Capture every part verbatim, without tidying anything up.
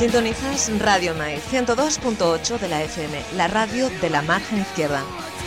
Sintonizas Radio Mai ciento dos punto ocho de la F M, la radio de la margen izquierda.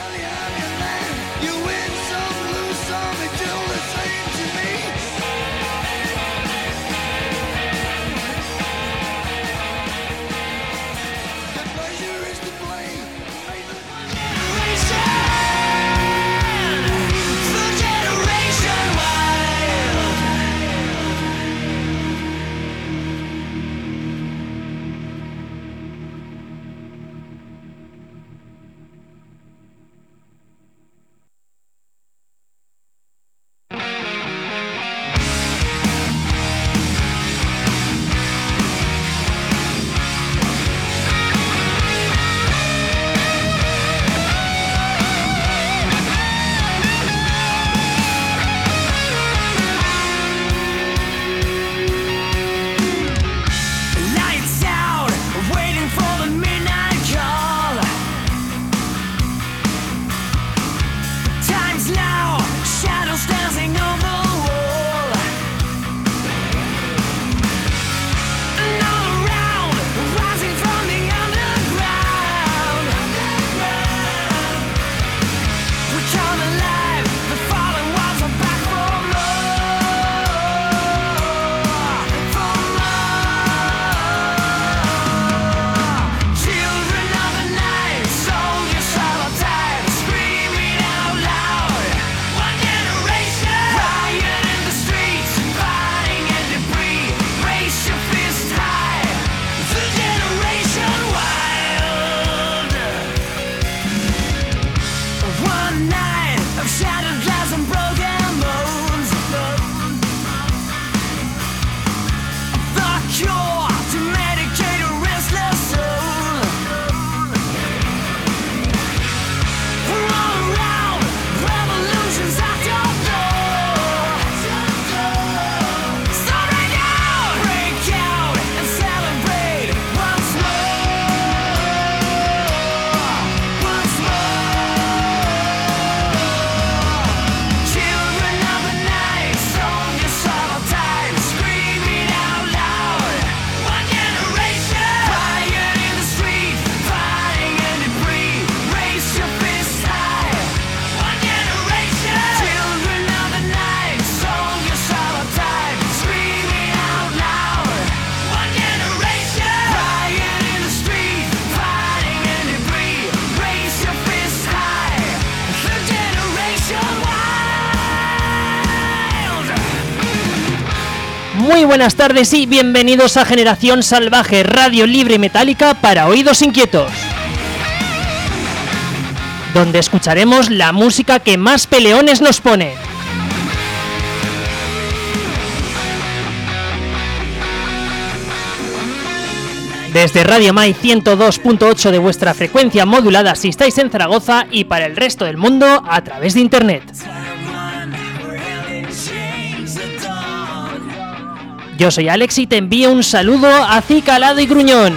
Muy buenas tardes y bienvenidos a Generación Salvaje, radio libre y metálica para oídos inquietos, donde escucharemos la música que más peleones nos pone. Desde Radio Mai ciento dos punto ocho de vuestra frecuencia modulada si estáis en Zaragoza y para el resto del mundo a través de internet. Yo soy Alex y te envío un saludo acicalado y gruñón.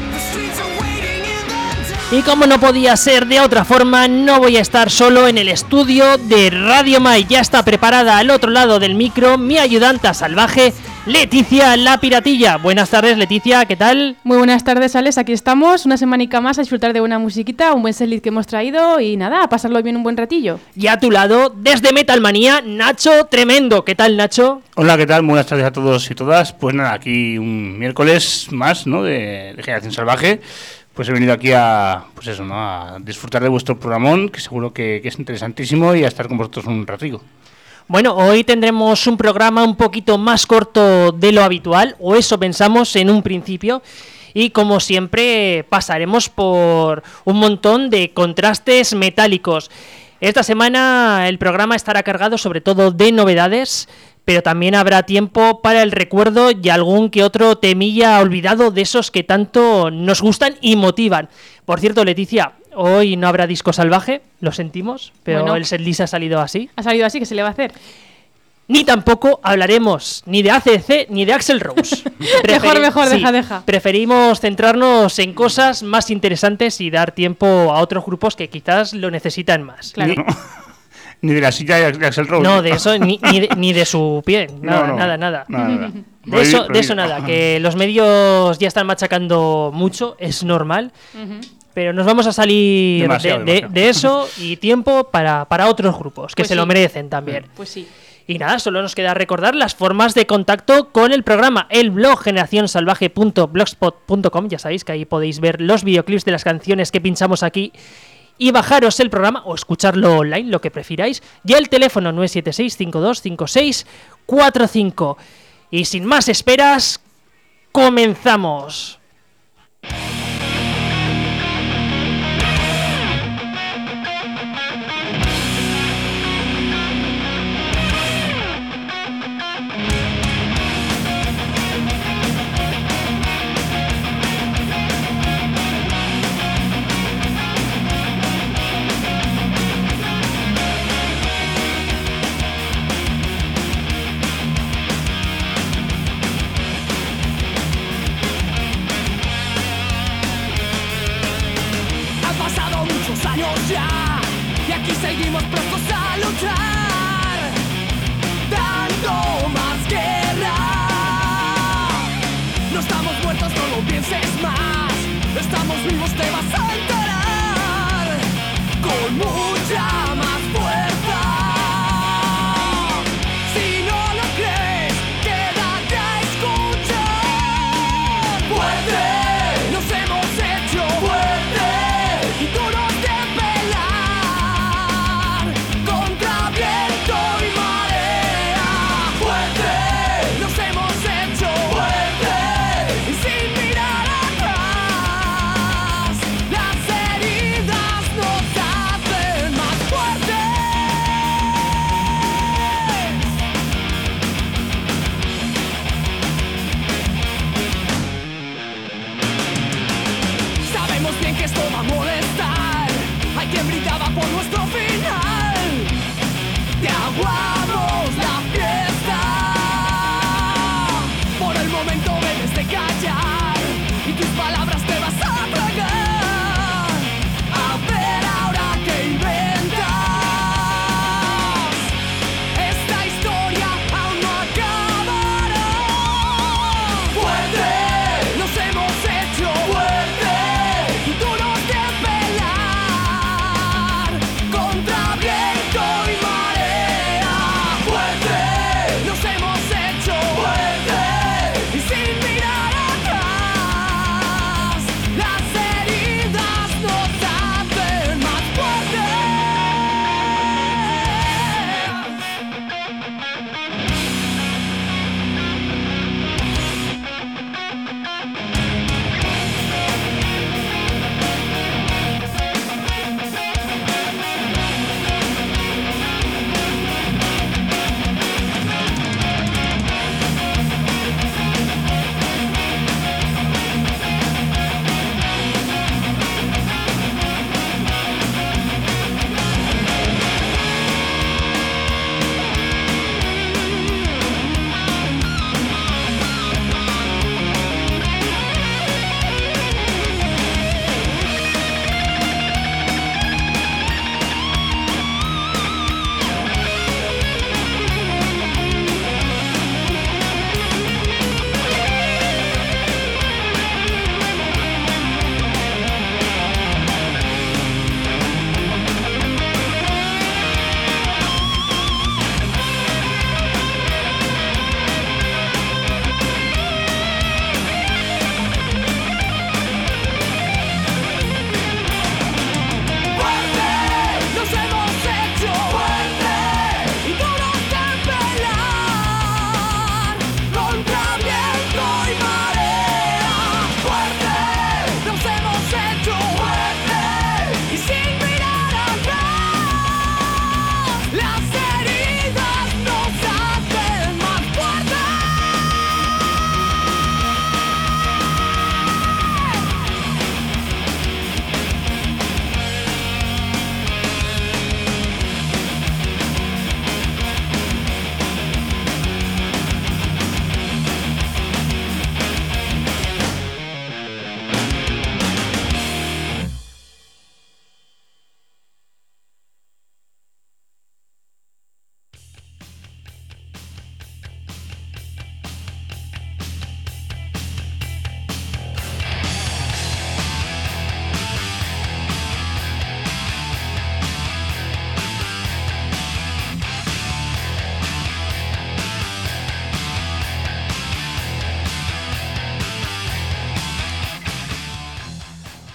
Y como no podía ser de otra forma, no voy a estar solo en el estudio de Radio Mai. Ya está preparada al otro lado del micro mi ayudanta salvaje, Leticia la Piratilla. Buenas tardes, Leticia, ¿qué tal? Muy buenas tardes, Alex, aquí estamos, una semanica más a disfrutar de buena musiquita, un buen setlist que hemos traído y nada, a pasarlo bien un buen ratillo. Y a tu lado, desde Metalmanía, Nacho Tremendo. ¿Qué tal, Nacho? Hola, ¿qué tal? Buenas tardes a todos y todas. Pues nada, aquí un miércoles más, ¿no?, de, de Generación Salvaje. Pues he venido aquí a, pues eso, ¿no?, a disfrutar de vuestro programón, que seguro que, que es interesantísimo, y a estar con vosotros un ratico. Bueno, hoy tendremos un programa un poquito más corto de lo habitual, o eso pensamos en un principio, y como siempre pasaremos por un montón de contrastes metálicos. Esta semana el programa estará cargado sobre todo de novedades, pero también habrá tiempo para el recuerdo y algún que otro temilla olvidado de esos que tanto nos gustan y motivan. Por cierto, Leticia, hoy no habrá disco salvaje, lo sentimos, pero bueno, el setlist ha salido así. Ha salido así, ¿qué se le va a hacer? Ni tampoco hablaremos ni de A C D C ni de Axl Rose. Preferi- mejor, mejor, sí, deja, deja. Preferimos centrarnos en cosas más interesantes y dar tiempo a otros grupos que quizás lo necesitan más. Claro. No, Ni de la silla de Axel Rose. No, de eso, ni, ni, de, ni de su pie. Nada, No, no. nada, nada. Nada, nada. De eso, de eso nada, que los medios ya están machacando mucho, es normal. Ujú. Pero nos vamos a salir Demasiado, de, de- demasiado. de eso y tiempo para, para otros grupos que Pues se lo sí. merecen también. Pues sí. Y nada, solo nos queda recordar las formas de contacto con el programa. El blog generación salvaje punto blogspot punto com, ya sabéis que ahí podéis ver los videoclips de las canciones que pinchamos aquí y bajaros el programa o escucharlo online, lo que prefiráis. Y el teléfono nueve siete seis cinco dos cinco seis cuatro cinco. Y sin más esperas, comenzamos.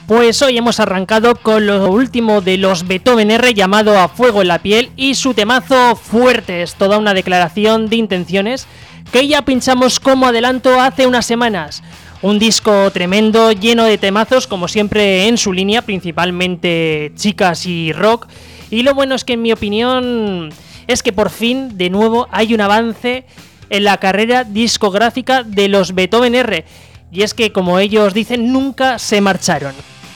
Pues hoy hemos arrancado con lo último de los Beethoven R, llamado A Fuego en la Piel, y su temazo Fuertes, toda una declaración de intenciones que ya pinchamos como adelanto hace unas semanas. Un disco tremendo, lleno de temazos, como siempre en su línea, principalmente chicas y rock. Y lo bueno es que, en mi opinión, es que por fin, de nuevo, hay un avance en la carrera discográfica de los Beethoven R. Y es que, como ellos dicen, nunca se marcharon.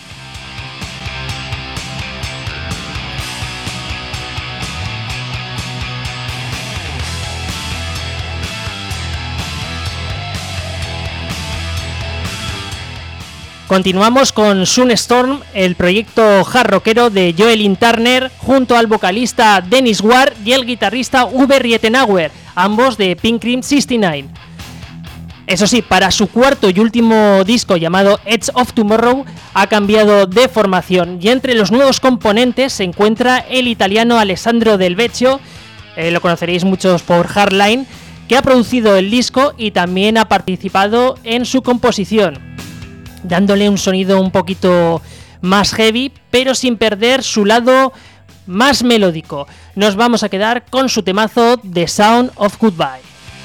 Continuamos con Sunstorm, el proyecto hard rockero de Joelyn Turner, junto al vocalista Dennis Ward y el guitarrista Uwe Rietenauer, ambos de Pink Cream sesenta y nueve. Eso sí, para su cuarto y último disco, llamado Edge of Tomorrow, ha cambiado de formación, y entre los nuevos componentes se encuentra el italiano Alessandro Del Vecchio, eh, lo conoceréis muchos por Hardline, que ha producido el disco y también ha participado en su composición, dándole un sonido un poquito más heavy, pero sin perder su lado más melódico. Nos vamos a quedar con su temazo The Sound of Goodbye.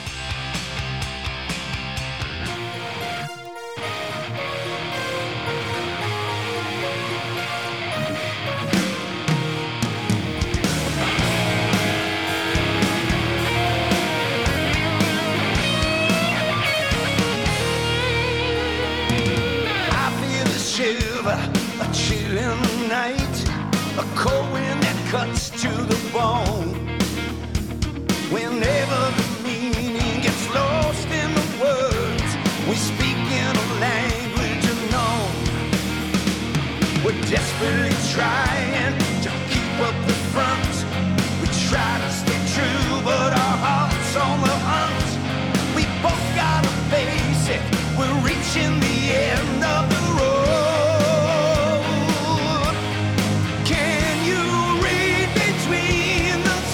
A chill in the night, a cold wind that cuts to the bone. Whenever the meaning gets lost in the words, we speak in a language unknown. We're desperately trying to keep up the front. We try to stay true, but our hearts on the hunt. We both gotta face it, we're reaching the end of the road. Can you read between the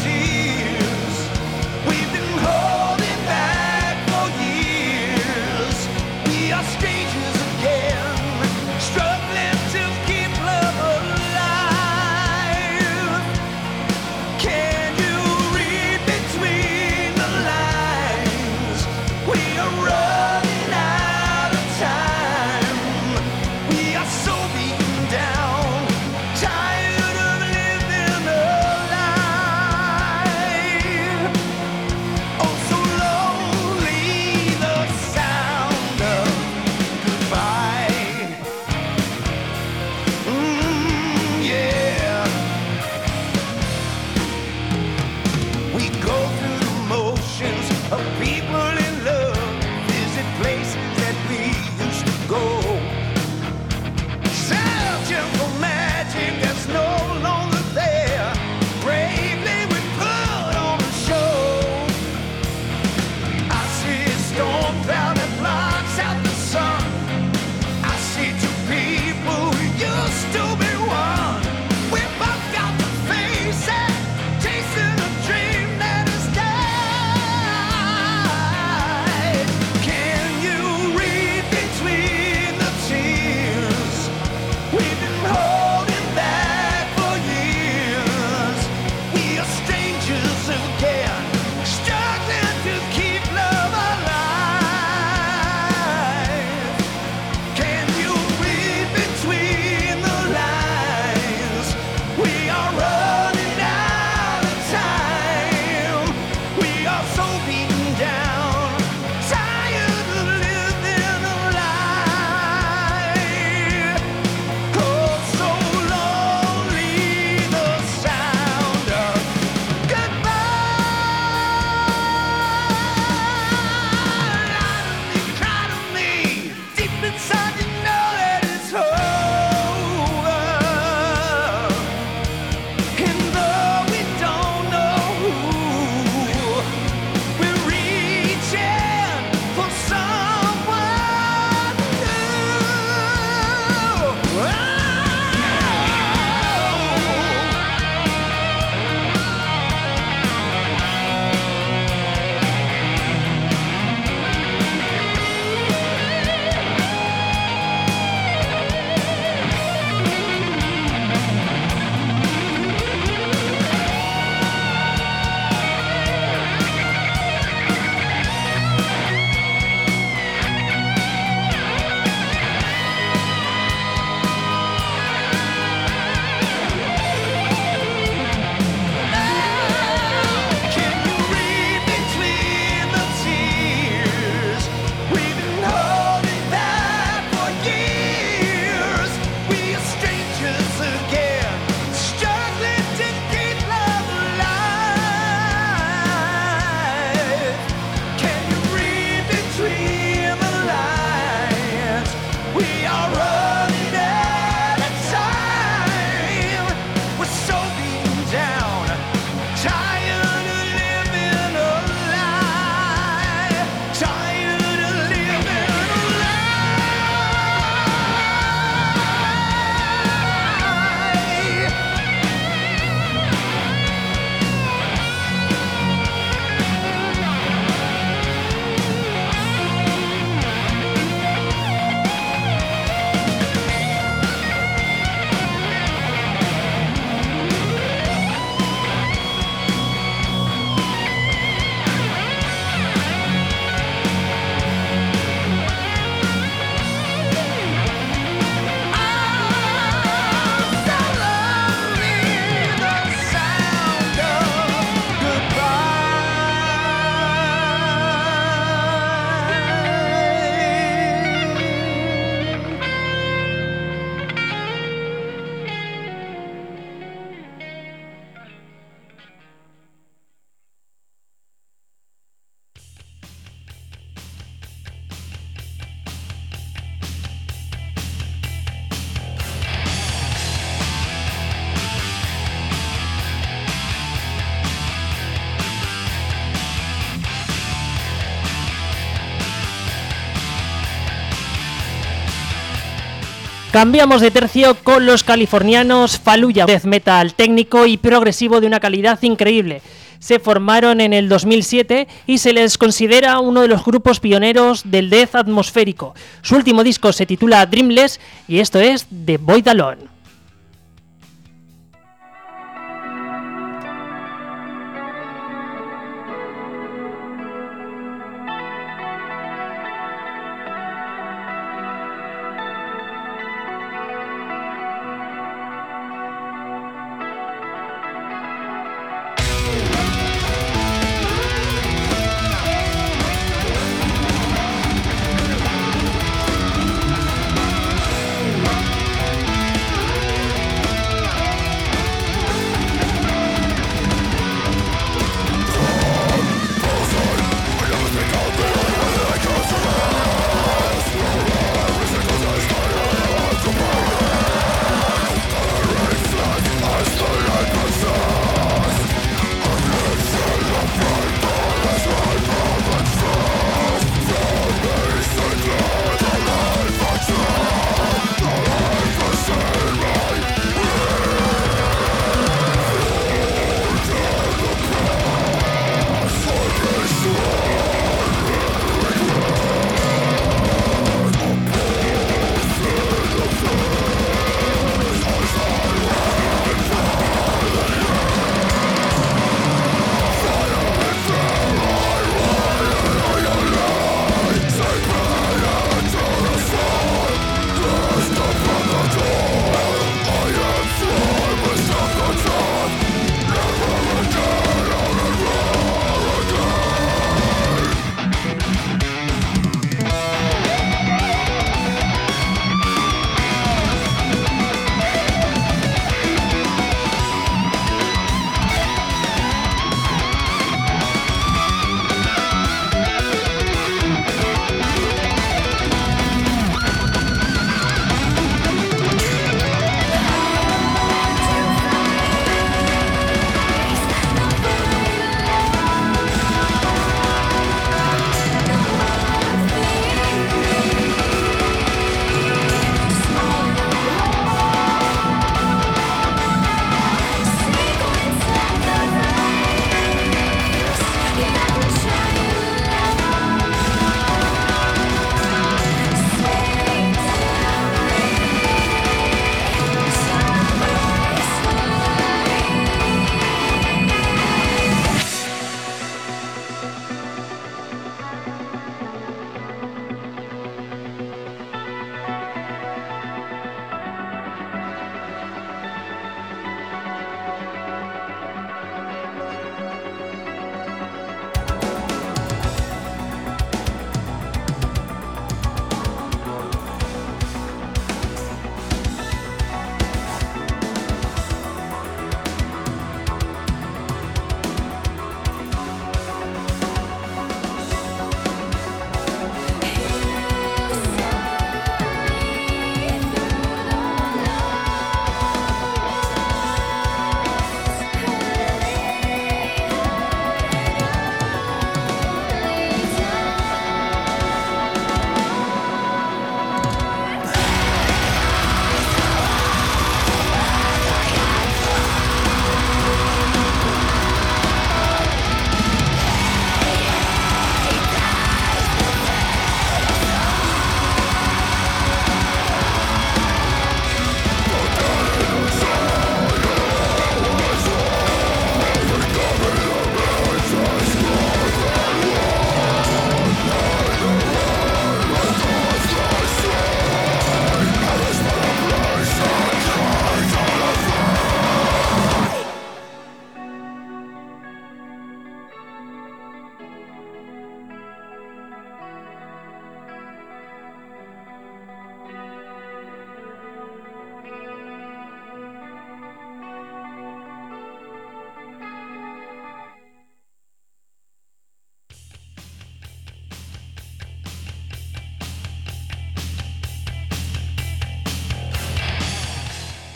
Cambiamos de tercio con los californianos Fallujah, death metal técnico y progresivo de una calidad increíble. Se formaron en el dos mil siete y se les considera uno de los grupos pioneros del death atmosférico. Su último disco se titula Dreamless y esto es The Void Alone.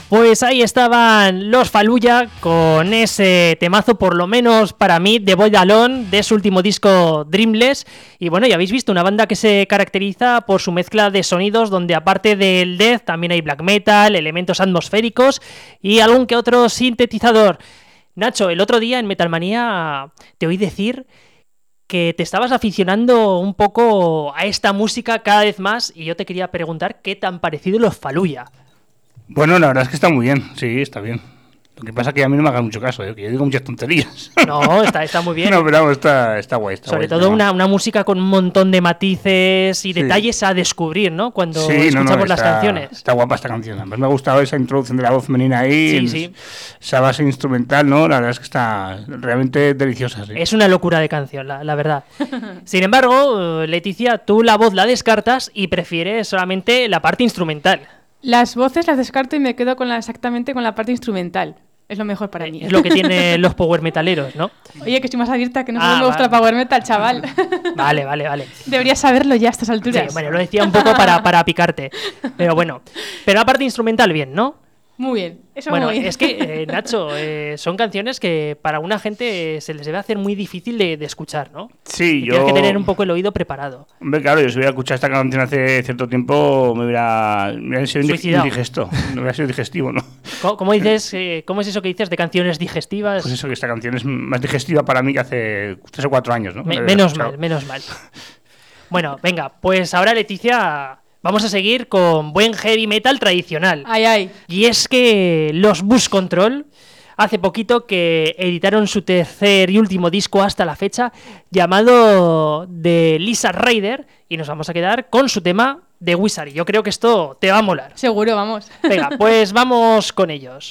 Pues ahí estaban los Fallujah con ese temazo, por lo menos para mí, de Boy Alone, de su último disco Dreamless. Y bueno, ya habéis visto, una banda que se caracteriza por su mezcla de sonidos, donde aparte del death también hay black metal, elementos atmosféricos y algún que otro sintetizador. Nacho, el otro día en Metalmanía te oí decir que te estabas aficionando un poco a esta música cada vez más y yo te quería preguntar qué te han parecido los Fallujah. Bueno, la verdad es que está muy bien, sí, está bien. Lo que pasa es que a mí no me hagan mucho caso, ¿eh? Que yo digo muchas tonterías. No, está, está muy bien. No, pero vamos, está, está guay. Está Sobre guay, todo una, una música con un montón de matices y Sí. detalles a descubrir, ¿no? Cuando Sí, escuchamos no, no, las está, canciones. Está guapa esta canción. Además me ha gustado esa introducción de la voz femenina ahí. Sí, en- sí. Esa base instrumental, ¿no? La verdad es que está realmente deliciosa. Sí. Es una locura de canción, la, la verdad. Sin embargo, eh, Leticia, tú la voz la descartas y prefieres solamente la parte instrumental. Las voces las descarto y me quedo con la, exactamente con la parte instrumental. Es lo mejor para mí. Es lo que tienen los power metaleros, ¿no? Oye, que estoy más abierta, que no Ah, solo me gusta vale. la power metal, chaval. Vale, vale, vale. Deberías saberlo ya a estas Sí, alturas. bueno, lo decía un poco para, para picarte. Pero bueno. Pero la parte instrumental, bien, ¿no? Muy bien, eso Bueno, muy bien. es que, eh, Nacho, eh, son canciones que para una gente se les debe hacer muy difícil de, de escuchar, ¿no? Sí, Y yo... Tienes que tener un poco el oído preparado. Hombre, claro, yo si hubiera escuchado esta canción hace cierto tiempo me hubiera, me hubiera sido indi- Suicidado. indigesto. No hubiera sido digestivo, ¿no? ¿Cómo, cómo dices, eh, ¿Cómo es eso que dices de canciones digestivas? Pues eso, que esta canción es más digestiva para mí que hace tres o cuatro años, ¿no? Me- La había menos escuchado. mal, menos mal. Bueno, venga, pues ahora, Leticia, vamos a seguir con buen heavy metal tradicional. Ay, ay. Y es que los Bus Control hace poquito que editaron su tercer y último disco hasta la fecha, llamado The Lizard Rider, y nos vamos a quedar con su tema de Wizard. Y yo creo que esto te va a molar. Seguro, vamos. Venga, pues vamos con ellos.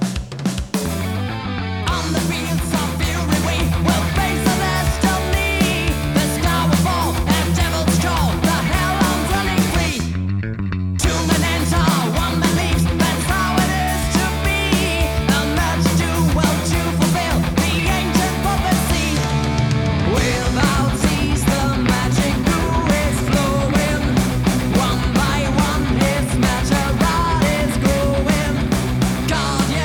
On the fields of fury we will face celestial knee. The sky will fall and devils call. The hell on running free. Two men enter, one man leaves. That's how it is to be. The much do well to fulfill the ancient prophecy. Without cease the magic brew is flowing. One by one its matter rod is growing. Guardian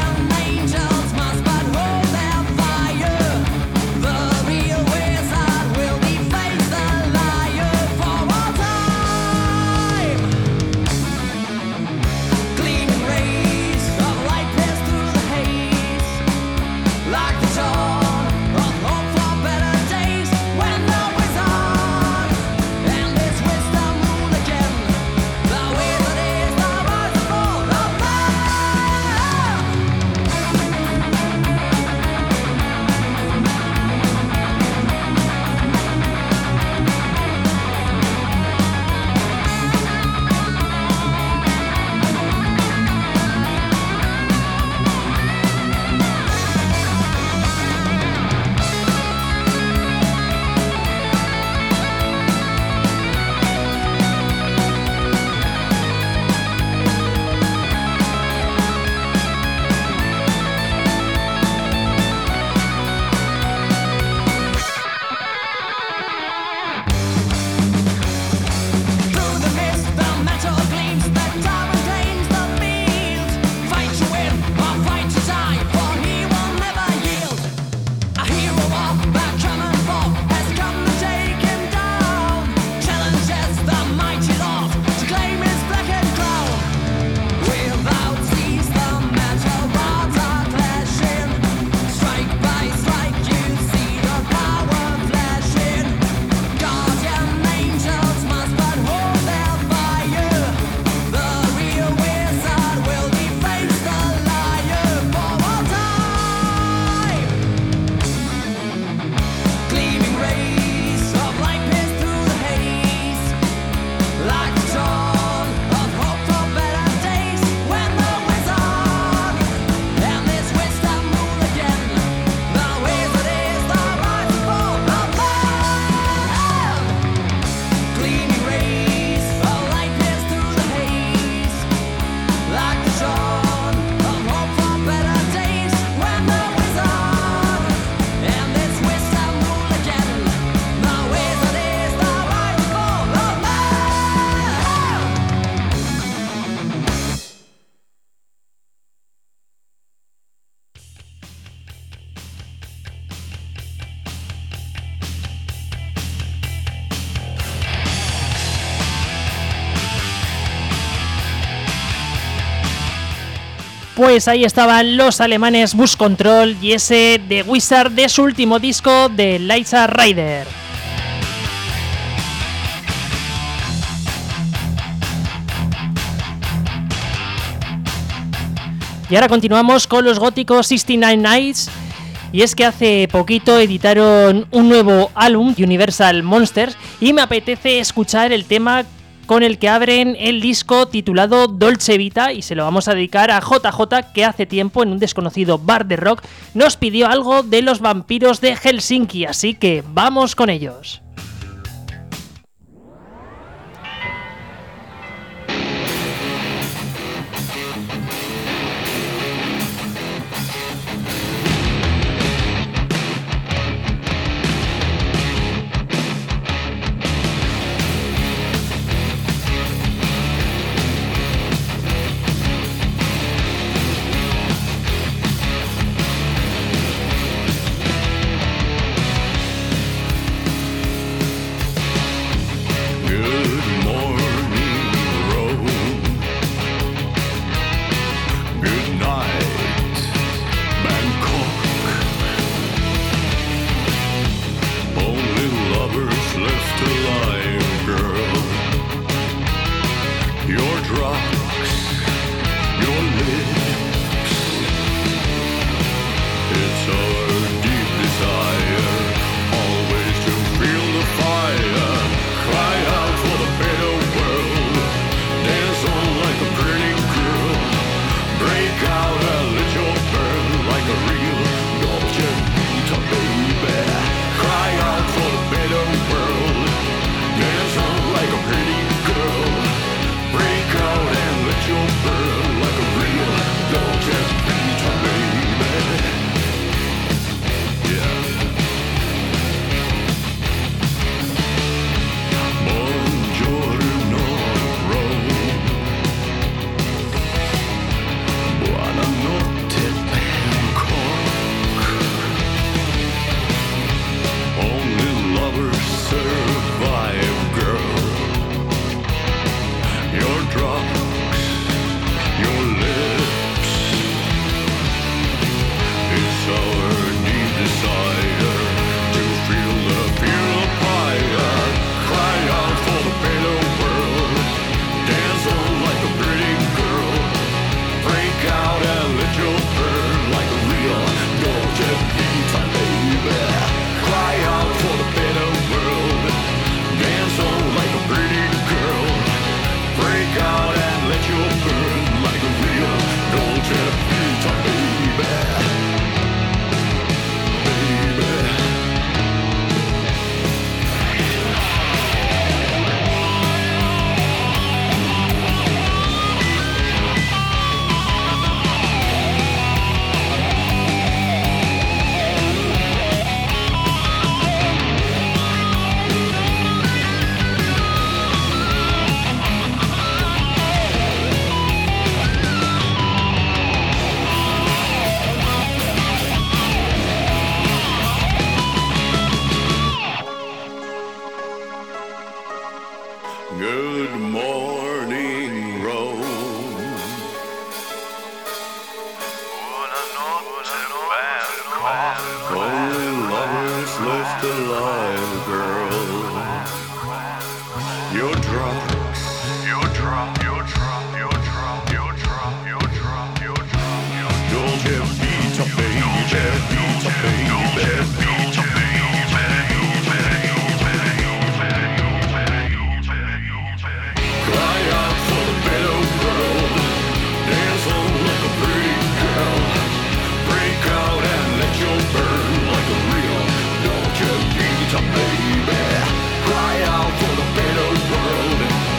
Pues ahí estaban los alemanes Bus Control y ese The Wizard de su último disco de Liza Rider. Y ahora continuamos con los góticos sesenta y nueve Nights. Y es que hace poquito editaron un nuevo álbum, Universal Monsters, y me apetece escuchar el tema con el que abren el disco titulado Dolce Vita, y se lo vamos a dedicar a J J, que hace tiempo en un desconocido bar de rock nos pidió algo de los vampiros de Helsinki, así que vamos con ellos. Baby, cry out for the better world.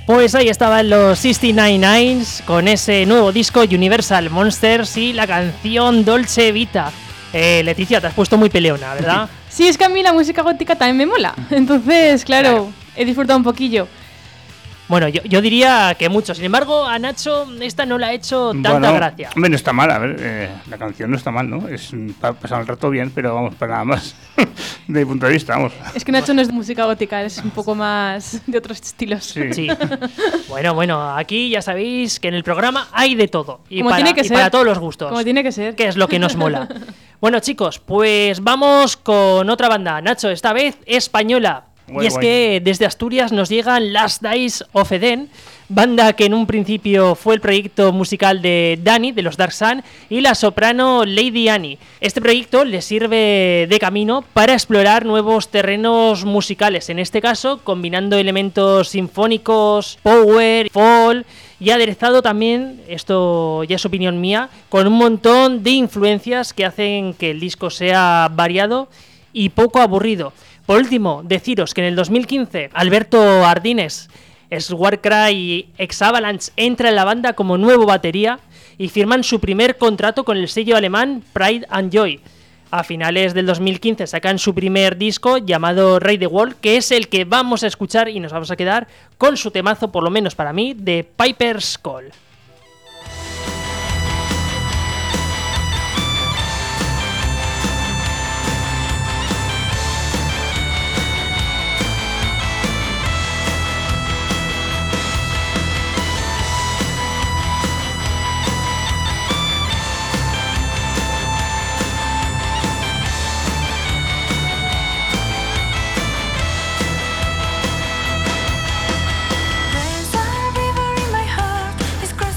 Pues ahí estaban los sesenta y nueve Nines con ese nuevo disco Universal Monsters y la canción Dolce Vita. Eh, Leticia, te has puesto muy peleona, ¿verdad? Sí, es que a mí la música gótica también me mola. Entonces, claro, Claro. he disfrutado un poquillo. Bueno, yo, yo diría que mucho. Sin embargo, a Nacho esta no le ha hecho tanta Bueno, gracia. Hombre, no está mal, a ver, eh, la canción no está mal, ¿no? Es para pasar el rato bien, pero vamos, para nada más. De mi punto de vista, vamos. Es que Nacho no es de música gótica, es un poco más de otros estilos. Sí. Sí. Bueno, bueno, aquí ya sabéis que en el programa hay de todo. Y, Como para, tiene que y ser. para todos los gustos. Como tiene que ser. Que es lo que nos mola. Bueno, chicos, pues vamos con otra banda. Nacho, esta vez española. Guay, y es guay. que desde Asturias nos llegan Last Days of Eden, banda que en un principio fue el proyecto musical de Dani, de los Dark Sun, y la soprano Lady Annie. Este proyecto le sirve de camino para explorar nuevos terrenos musicales, en este caso combinando elementos sinfónicos, power, folk, y aderezado también, esto ya es opinión mía, con un montón de influencias que hacen que el disco sea variado y poco aburrido. Por último, deciros que en el dos mil quince Alberto Ardines, Warcry y Ex-Avalanche entra en la banda como nuevo batería y firman su primer contrato con el sello alemán Pride and Joy. A finales del dos mil quince sacan su primer disco llamado Rey the World, que es el que vamos a escuchar y nos vamos a quedar con su temazo, por lo menos para mí, de Piper's Call. There's a river in my heart, it's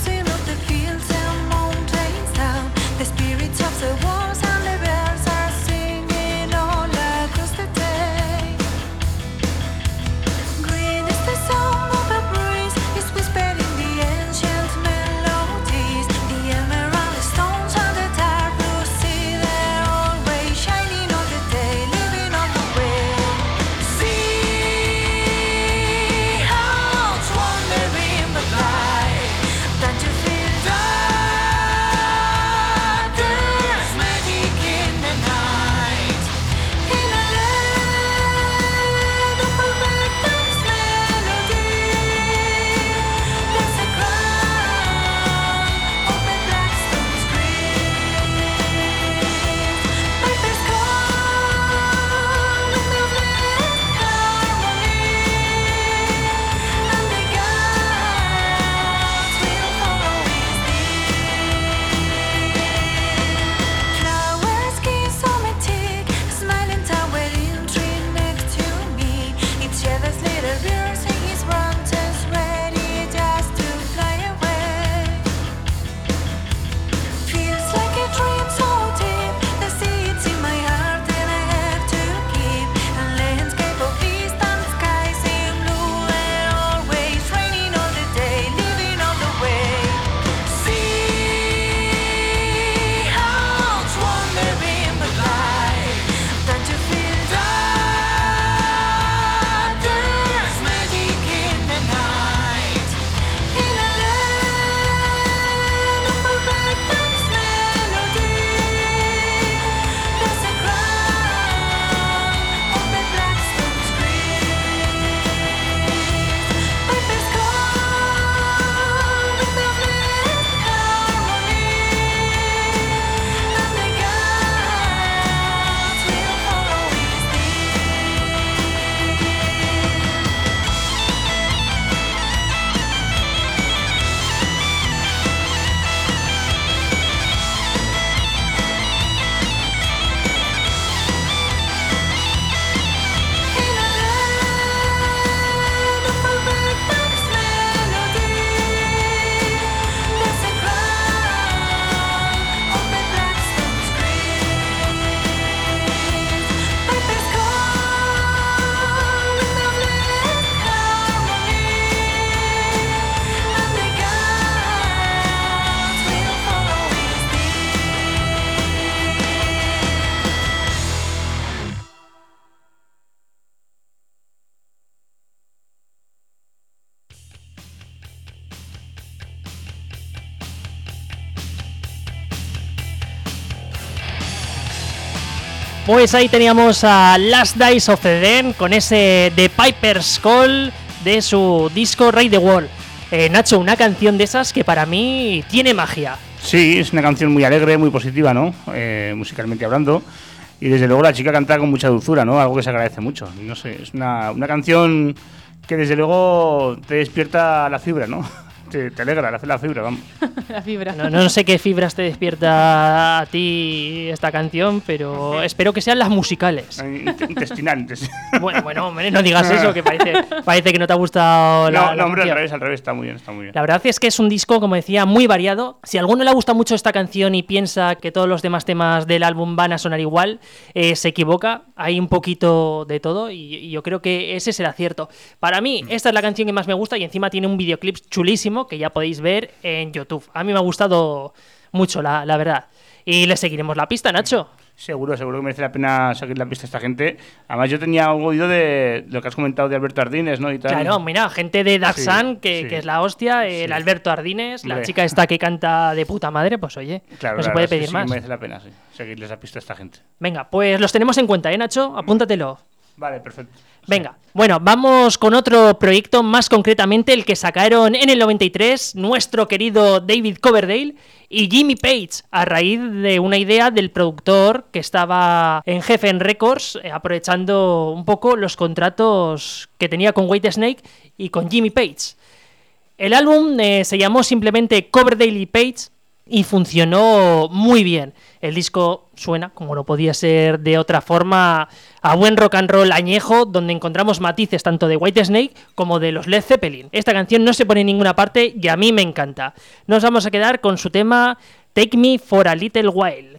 Pues ahí teníamos a Last Days of Eden con ese The Piper's Call de su disco Ray the Wall. Eh, Nacho, una canción de esas que para mí tiene magia. Sí, es una canción muy alegre, muy positiva, ¿no? Eh, musicalmente hablando. Y desde luego la chica canta con mucha dulzura, ¿no? Algo que se agradece mucho. No sé, es una, una canción que desde luego te despierta la fibra, ¿no? Te, te alegra la, la fibra, vamos. La fibra. No, no sé qué fibras te despierta a ti esta canción, pero espero que sean las musicales. Intestinal, intestinal. Bueno, bueno, hombre, no digas eso, que parece, parece que no te ha gustado la, No, la no, hombre, al canción. revés, al revés, está muy bien, está muy bien. La verdad es que es un disco, como decía, muy variado. Si a alguno le gusta mucho esta canción y piensa que todos los demás temas del álbum van a sonar igual, eh, se equivoca. Hay un poquito de todo y, y yo creo que ese es el acierto. Para mí, esta es la canción que más me gusta y encima tiene un videoclip chulísimo que ya podéis ver en YouTube. A mí me ha gustado mucho, la, la verdad. Y le seguiremos la pista, Nacho. Seguro, seguro que merece la pena seguir la pista a esta gente. Además, yo tenía algo oído de lo que has comentado de Alberto Ardines, ¿no? Y tal. Claro, mira, gente de Dark Sí, Sun, que, sí. que es la hostia, el Sí. Alberto Ardines, la Hombre. chica esta que canta de puta madre, pues oye, Claro, no se la puede verdad es que pedir sí más. que merece la pena, sí, seguirles la pista a esta gente. Venga, pues los tenemos en cuenta, ¿eh, Nacho? Apúntatelo. Vale, perfecto. Venga, bueno, vamos con otro proyecto, más concretamente el que sacaron en el noventa y tres nuestro querido David Coverdale y Jimmy Page, a raíz de una idea del productor que estaba en jefe en Records, eh, aprovechando un poco los contratos que tenía con Whitesnake y con Jimmy Page. El álbum eh, se llamó simplemente Coverdale y Page y funcionó muy bien. El disco suena, como no podía ser de otra forma, a buen rock and roll añejo, donde encontramos matices tanto de Whitesnake como de los Led Zeppelin. Esta canción no se pone en ninguna parte y a mí me encanta. Nos vamos a quedar con su tema Take Me for a Little While.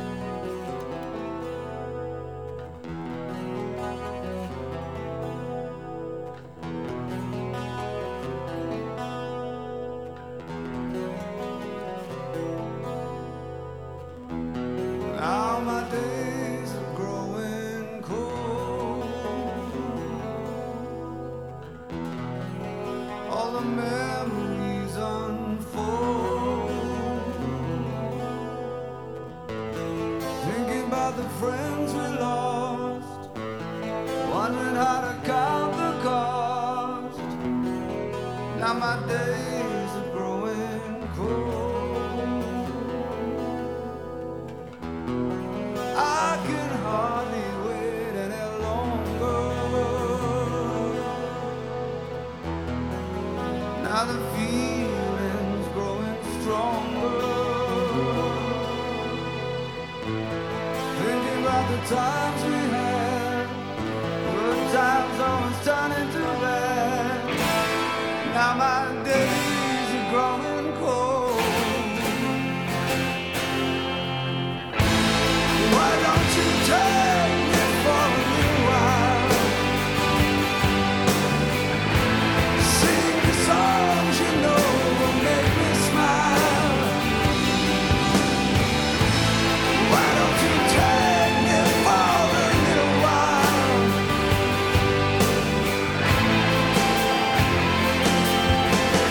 Now my days are growing cold. All the memories unfold. Thinking about the friends we lost. Wondering how to count the cost. Now my days are growing cold. I can hardly wait any longer. Now the feeling's growing stronger. Thinking about the times we had, good times always turn into bad. Now my days are growing cold. Why don't you take me for a little while? Sing the songs you know will make me smile. Why don't you take me for a little while?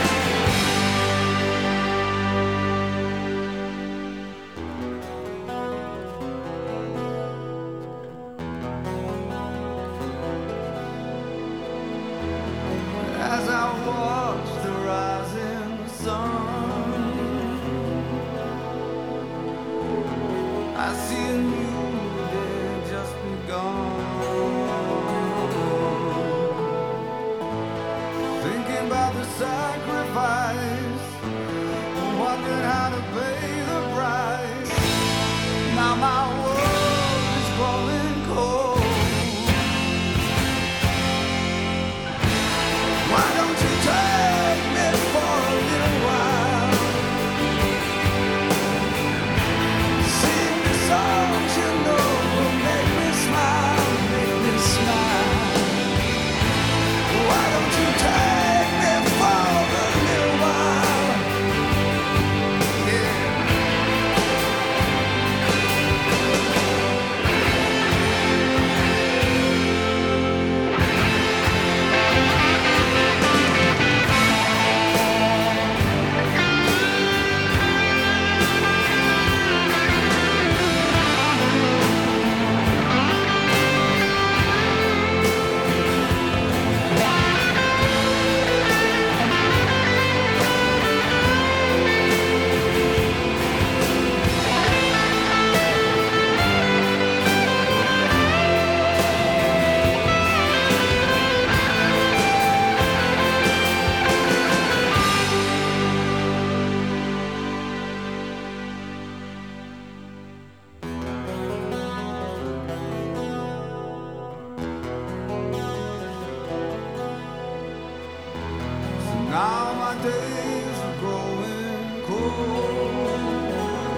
Now my days are growing cold.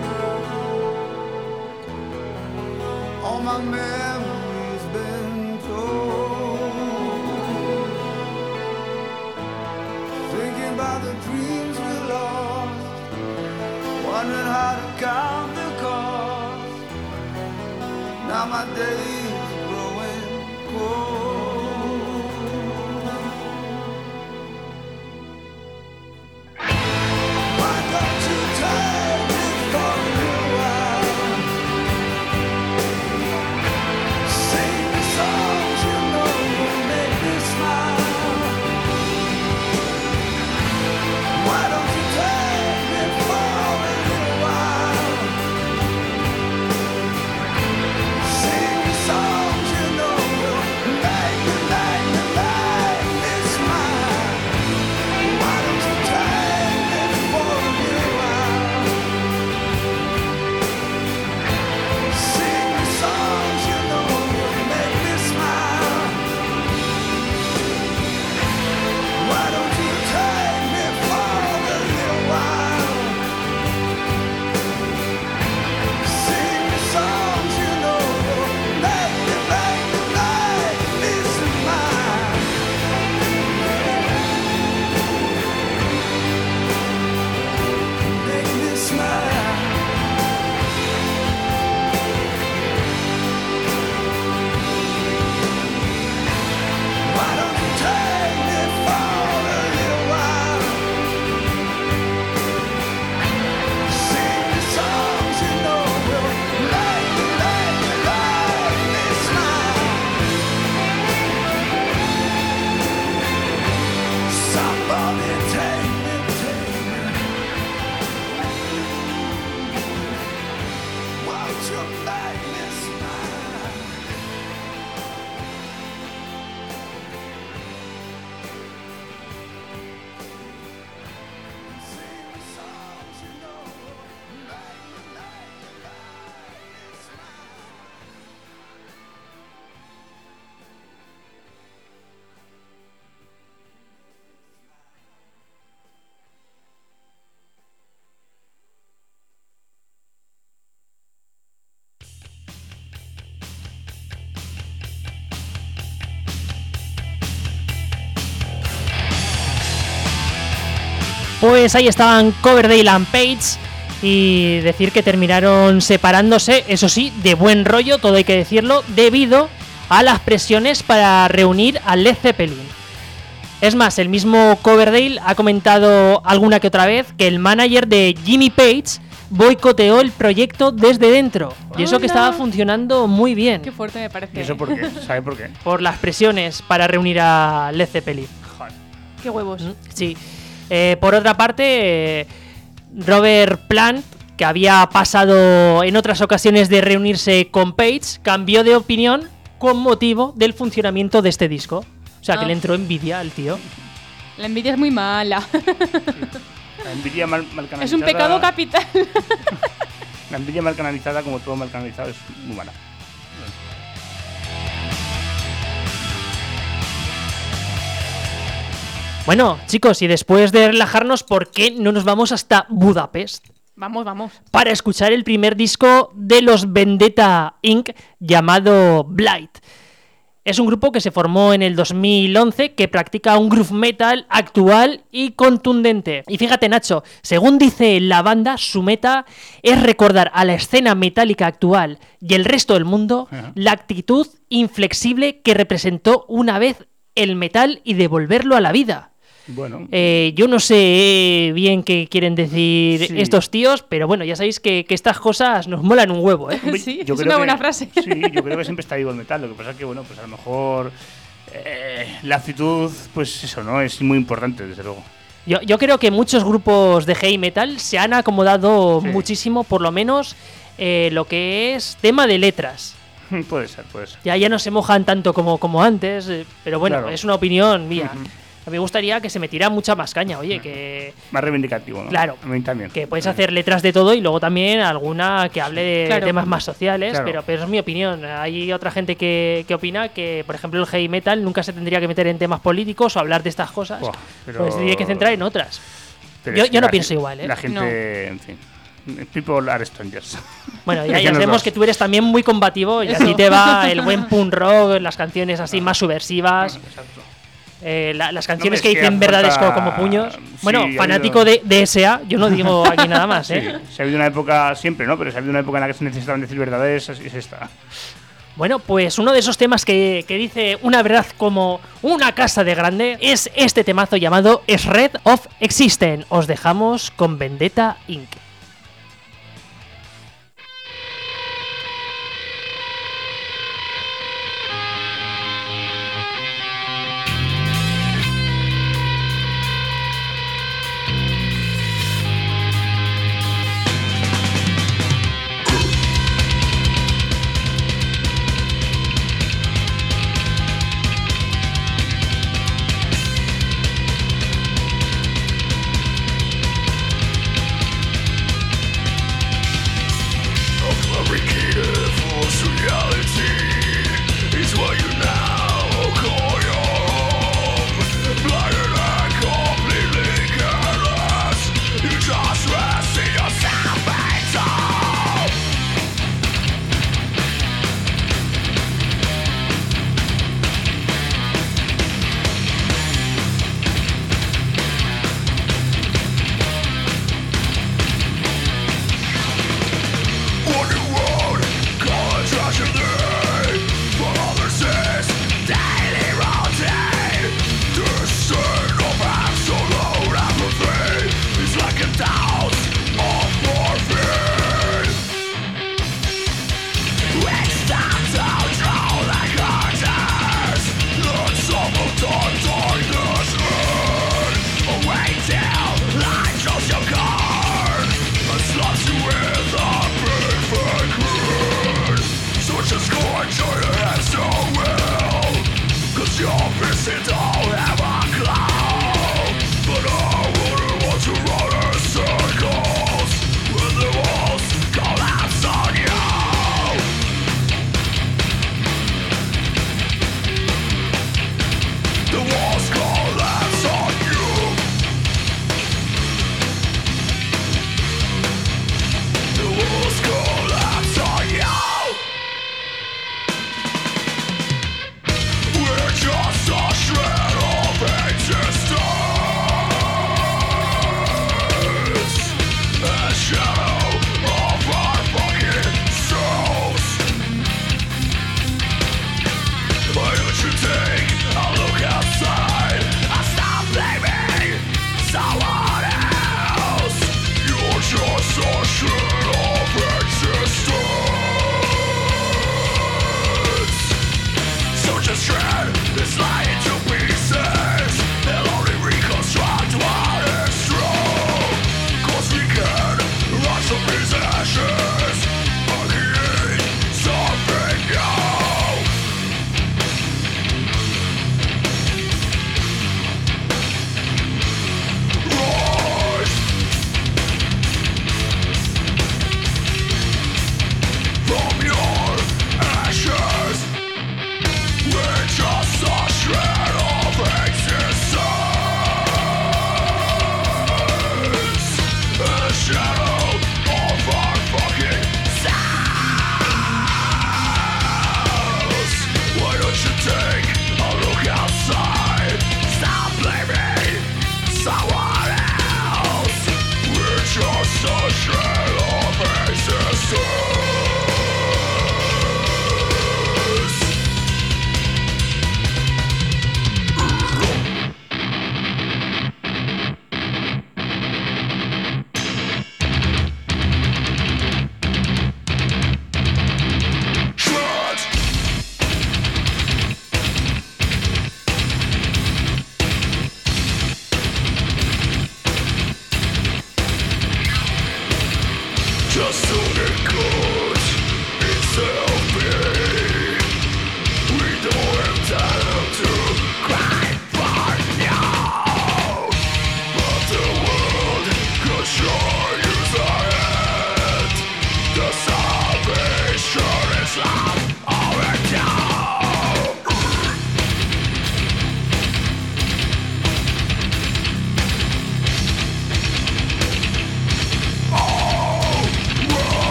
All my memories been told. Thinking about the dreams we lost, wondering how to count the cost. Now my days are growing cold. Why don't you take me for a little while? Sing the songs you know will make me smile. Why don't you take me for a little while? Sing the songs you know will make me, make me, make me smile. Why don't you take me for a little while? Sing the songs you know will make me smile. Why don't you take me for a little while? Sing the songs you know will make me, make me, make me smile. Make me smile. Why don't you take me for a little while? Sing the songs you know will make me, make me, make me smile. Somebody take me, take me. Won't you make me smile? Sing the songs you know will make me, make me, make me smile. Pues ahí estaban Coverdale and Page y decir que terminaron separándose, eso sí, de buen rollo, todo hay que decirlo, debido a las presiones para reunir a Led Zeppelin. Es más, el mismo Coverdale ha comentado alguna que otra vez que el manager de Jimmy Page boicoteó el proyecto desde dentro. Y eso que Anda. estaba funcionando muy bien. Qué fuerte me parece. ¿Y eso por qué? ¿Sabe por qué? Por las presiones para reunir a Led Zeppelin. Joder. Qué huevos. Mm, Sí. Eh, por otra parte, eh, Robert Plant, que había pasado en otras ocasiones de reunirse con Page, cambió de opinión con motivo del funcionamiento de este disco. O sea, que Ah. le entró envidia al tío. La envidia es muy mala. La envidia mal, mal canalizada. Es un pecado capital. La envidia mal canalizada, como todo mal canalizado, es muy mala. Bueno, chicos, y después de relajarnos, ¿por qué no nos vamos hasta Budapest? Vamos, vamos. Para escuchar el primer disco de los Vendetta incorporated llamado Blight. Es un grupo que se formó en el dos mil once, que practica un groove metal actual y contundente. Y fíjate, Nacho, según dice la banda, su meta es recordar a la escena metálica actual y el resto del mundo Ajá. la actitud inflexible que representó una vez el metal y devolverlo a la vida. Bueno, Eh, yo no sé bien qué quieren decir Sí. estos tíos, pero bueno, ya sabéis que, que estas cosas nos molan un huevo, ¿eh? hombre, Sí, yo es creo una que- buena frase. Sí, yo creo que siempre está vivo el metal. Lo que pasa es que, bueno, pues a lo mejor eh, la actitud, pues eso, ¿no? Es muy importante, desde luego. Yo, yo creo que muchos grupos de heavy metal se han acomodado Sí. muchísimo, por lo menos eh, lo que es tema de letras. Puede ser, puede ser. Ya, ya no se mojan tanto como, como antes, eh, pero bueno, Claro. es una opinión mía. Ujú. A mí me gustaría que se metiera mucha más caña, oye, que... Más reivindicativo, ¿no? Claro. A mí también. Que puedes hacer letras de todo y luego también alguna que hable de Claro. temas más sociales, Claro. pero, pero es mi opinión. Hay otra gente que, que opina que, por ejemplo, el heavy metal nunca se tendría que meter en temas políticos o hablar de estas cosas. Buah, pero- Pues se tendría que centrar en otras. Pero yo es que yo no la pienso gen- igual, ¿eh? La gente, en fin. People are strangers. Bueno, ya, ya Decían los sabemos dos. que tú eres también muy combativo y a ti te va el buen punk rock, las canciones así más subversivas. Exacto. Eh, la- las canciones es que que dicen hace verdades falta- como, como puños. sí, Bueno, ha fanático habido- de, de S A, yo no digo aquí nada más, Sí, ¿eh? se ha habido una época, siempre, ¿no? Pero se ha habido una época en la que se necesitaban decir verdades, es, es esta. Bueno, pues uno de esos temas que, que dice una verdad como una casa de grande es este temazo llamado Shred of Existence. Os dejamos con Vendetta incorporated. Thank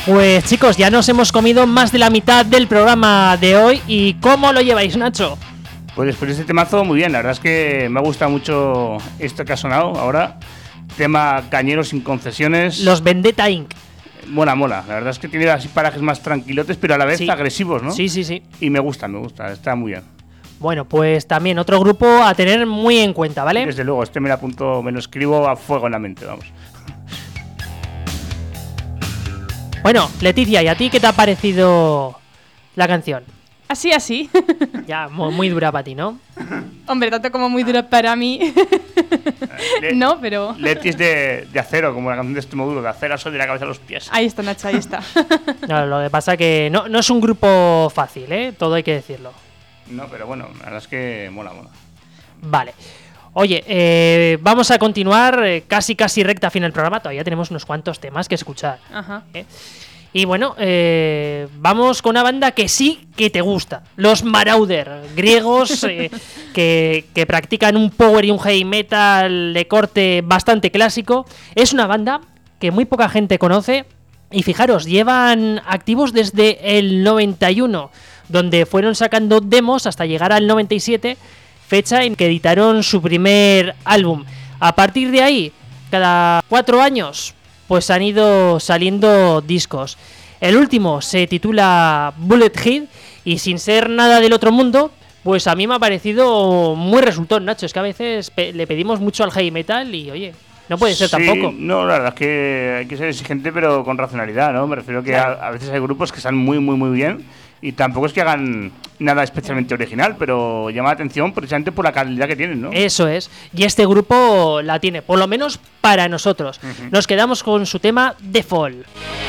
Pues chicos, ya nos hemos comido más de la mitad del programa de hoy. ¿Y cómo lo lleváis, Nacho? Pues después de este temazo, muy bien. La verdad es que me ha gustado mucho esto que ha sonado ahora. Tema cañero sin concesiones. Los Vendetta incorporated. Mola, mola. La verdad es que tiene así parajes más tranquilotes, pero a la vez Sí. agresivos, ¿no? Sí, sí, sí. Y me gusta, me gusta. Está muy bien. Bueno, pues también otro grupo a tener muy en cuenta, ¿vale? Desde luego, este me lo apunto, me lo escribo a fuego en la mente, vamos. Bueno, Leticia, ¿y a ti qué te ha parecido la canción? Así, así. Ya, mu- muy dura para ti, ¿no? Hombre, tanto como muy dura para mí. Le- No, pero... Leti es de, de acero, como la canción de Extremoduro, de acero soy de la cabeza a los pies. Ahí está, Nacho, ahí está. No, lo que pasa que no, no es un grupo fácil, ¿eh? Todo hay que decirlo. No, pero bueno, la verdad es que mola, mola. Vale. Oye, eh, vamos a continuar eh, casi casi recta final del programa. Todavía tenemos unos cuantos temas que escuchar. Ajá. ¿eh? Y bueno, eh, vamos con una banda que sí que te gusta. Los Marauder, griegos eh, que, que practican un power y un heavy metal de corte bastante clásico. Es una banda que muy poca gente conoce. Y fijaros, llevan activos desde el noventa y uno, donde fueron sacando demos hasta llegar al noventa y siete, fecha en que editaron su primer álbum. A partir de ahí, cada cuatro años, pues han ido saliendo discos. El último se titula Bullet Head y sin ser nada del otro mundo, pues a mí me ha parecido muy resultón, Nacho. Es que a veces pe- le pedimos mucho al heavy metal y oye, no puede ser Sí, tampoco. No, la verdad es que hay que ser exigente, pero con racionalidad, ¿no? Me refiero que Claro. a, a veces hay grupos que están muy, muy, muy bien y tampoco es que hagan nada especialmente original, pero llama la atención precisamente por la calidad que tienen, ¿no? Eso es. Y este grupo la tiene, por lo menos para nosotros. Nos quedamos con su tema The Fall.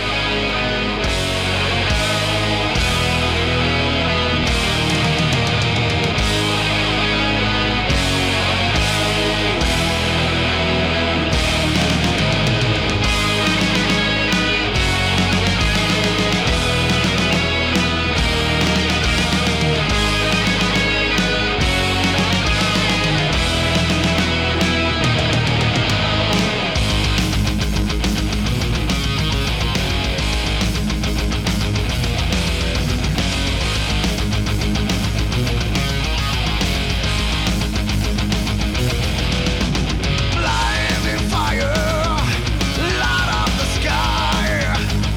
Blinding fire, light up the sky.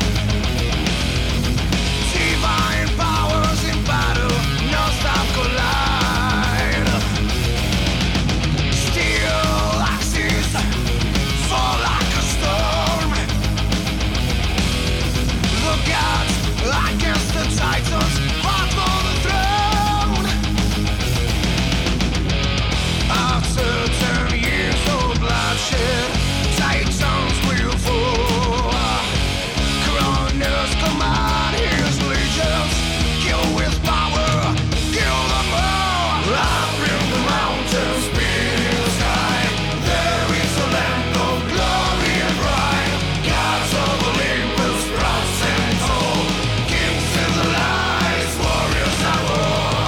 Divine powers in battle, no stop collide. Steel axes fall like a storm. The gods against the titans fight for the throne. After ten years of bloodshed, titans will fall. Cronus command his legions, kill with power, kill them all. Up in the mountains, beating sky, there is a land of glory and pride. Gods of Olympus, proud and tall, kings in the lights, warriors at war.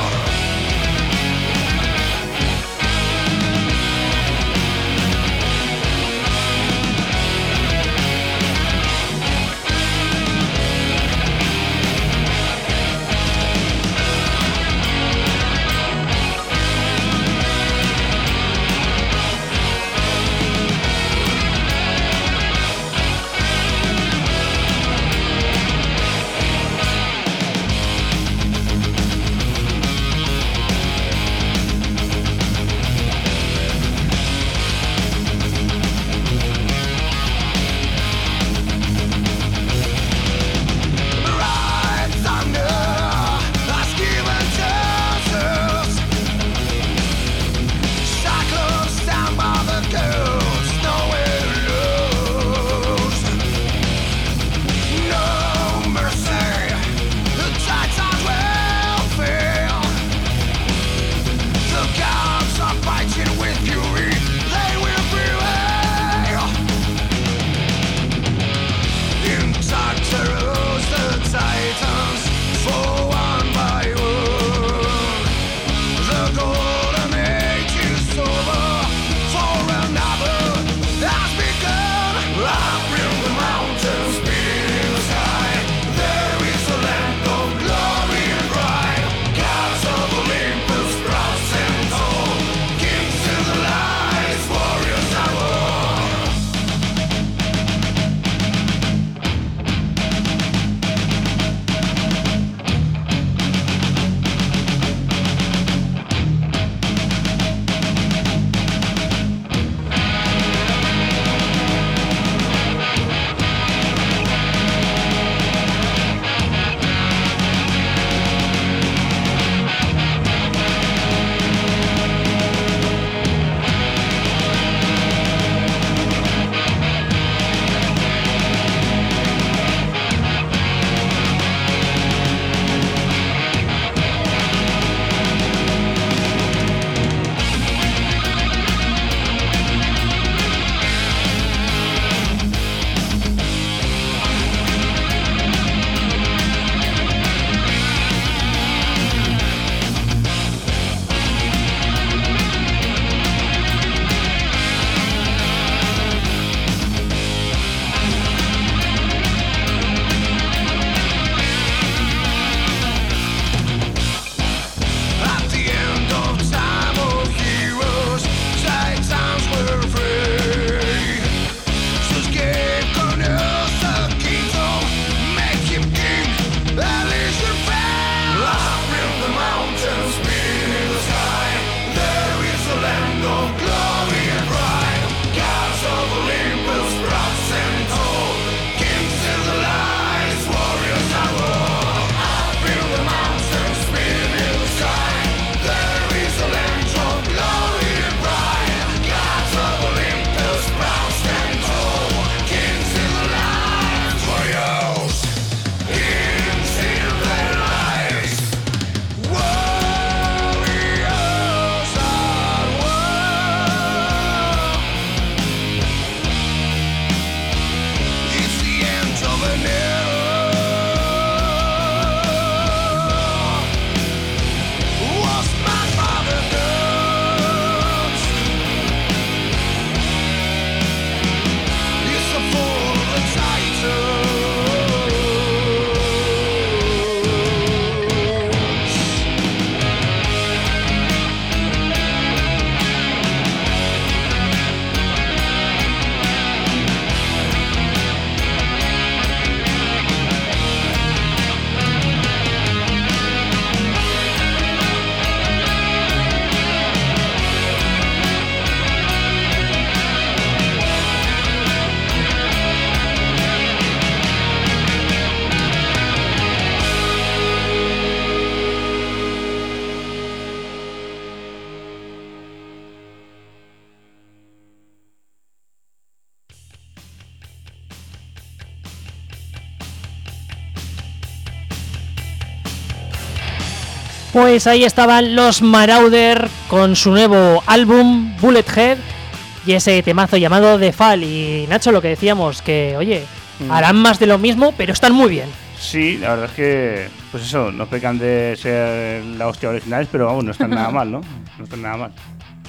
Pues ahí estaban los Marauder con su nuevo álbum Bullet Head y ese temazo llamado The Fall. Y Nacho, lo que decíamos, que oye, mm. harán más de lo mismo, pero están muy bien. Sí, la verdad es que, pues eso, no pecan de ser la hostia originales, pero vamos, no están nada mal, ¿no? No están nada mal.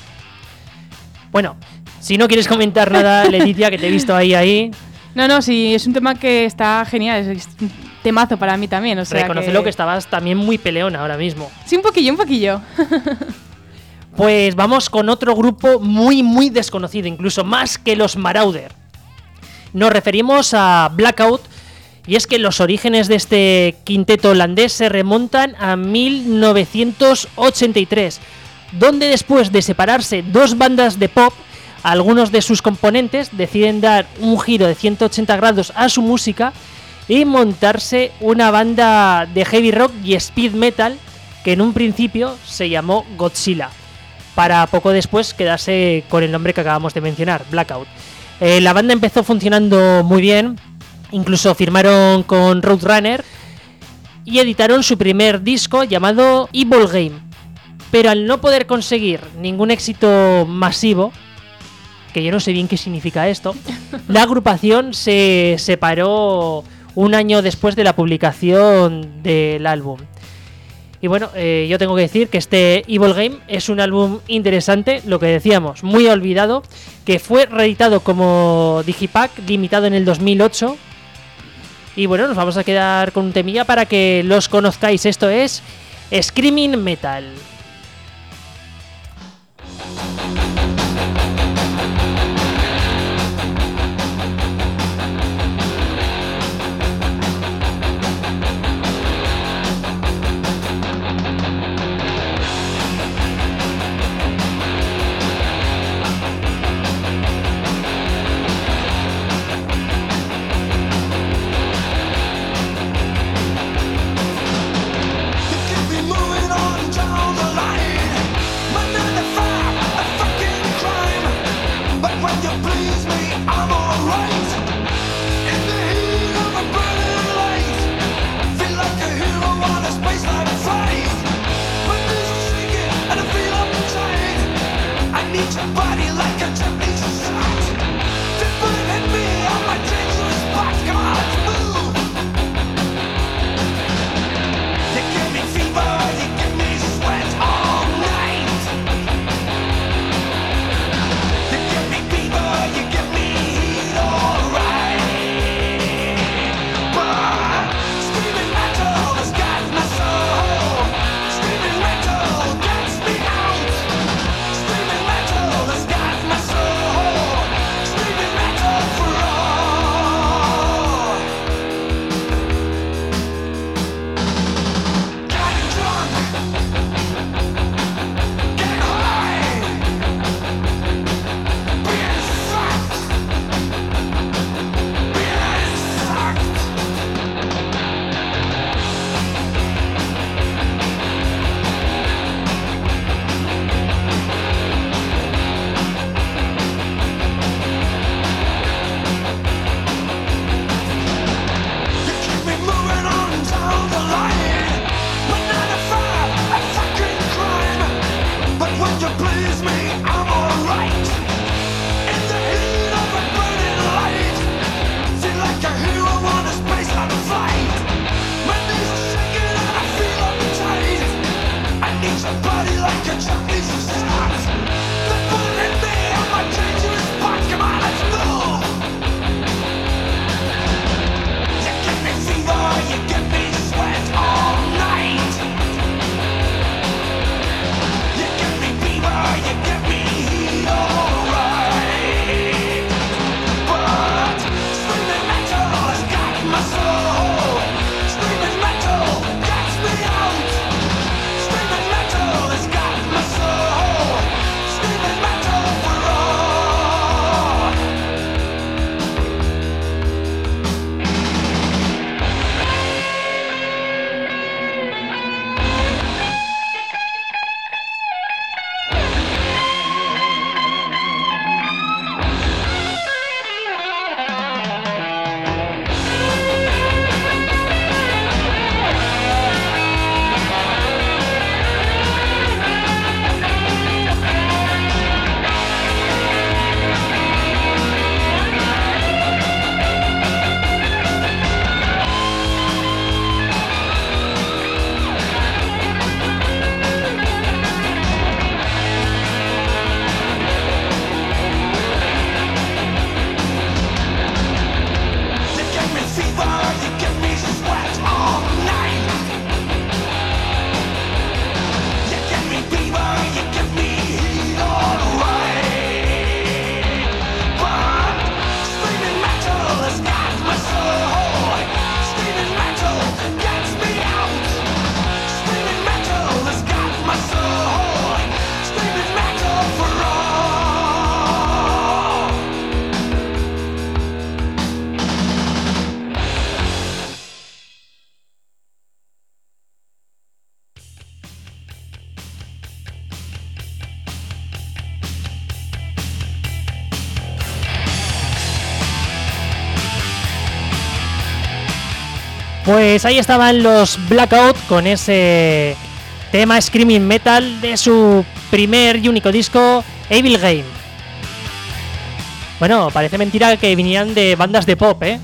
Bueno, si no quieres comentar nada, Leticia, que te he visto ahí, ahí. No, no, sí, es un tema que está genial, es un temazo para mí también, o sea Reconócelo que... que estabas también muy peleona ahora mismo. Sí, un poquillo, un poquillo. Pues vamos con otro grupo muy, muy desconocido, incluso más que los Marauder. Nos referimos a Blackout, y es que los orígenes de este quinteto holandés se remontan a mil novecientos ochenta y tres, donde después de separarse dos bandas de pop, algunos de sus componentes deciden dar un giro de ciento ochenta grados a su música y montarse una banda de heavy rock y speed metal que en un principio se llamó Godzilla, para poco después quedarse con el nombre que acabamos de mencionar, Blackout. Eh, la banda empezó funcionando muy bien, incluso firmaron con Roadrunner y editaron su primer disco llamado Evil Game, pero al no poder conseguir ningún éxito masivo, que yo no sé bien qué significa esto, la agrupación se separó un año después de la publicación del álbum. Y bueno, eh, yo tengo que decir que este Evil Game es un álbum interesante, lo que decíamos, muy olvidado, que fue reeditado como Digipack, limitado en el dos mil ocho. Y bueno, nos vamos a quedar con un temilla para que los conozcáis. Esto es Screaming Metal. You give me fever, you give me Pues ahí estaban los Blackout con ese tema Screaming Metal de su primer y único disco, Evil Game. Bueno, parece mentira que vinieran de bandas de pop, ¿eh?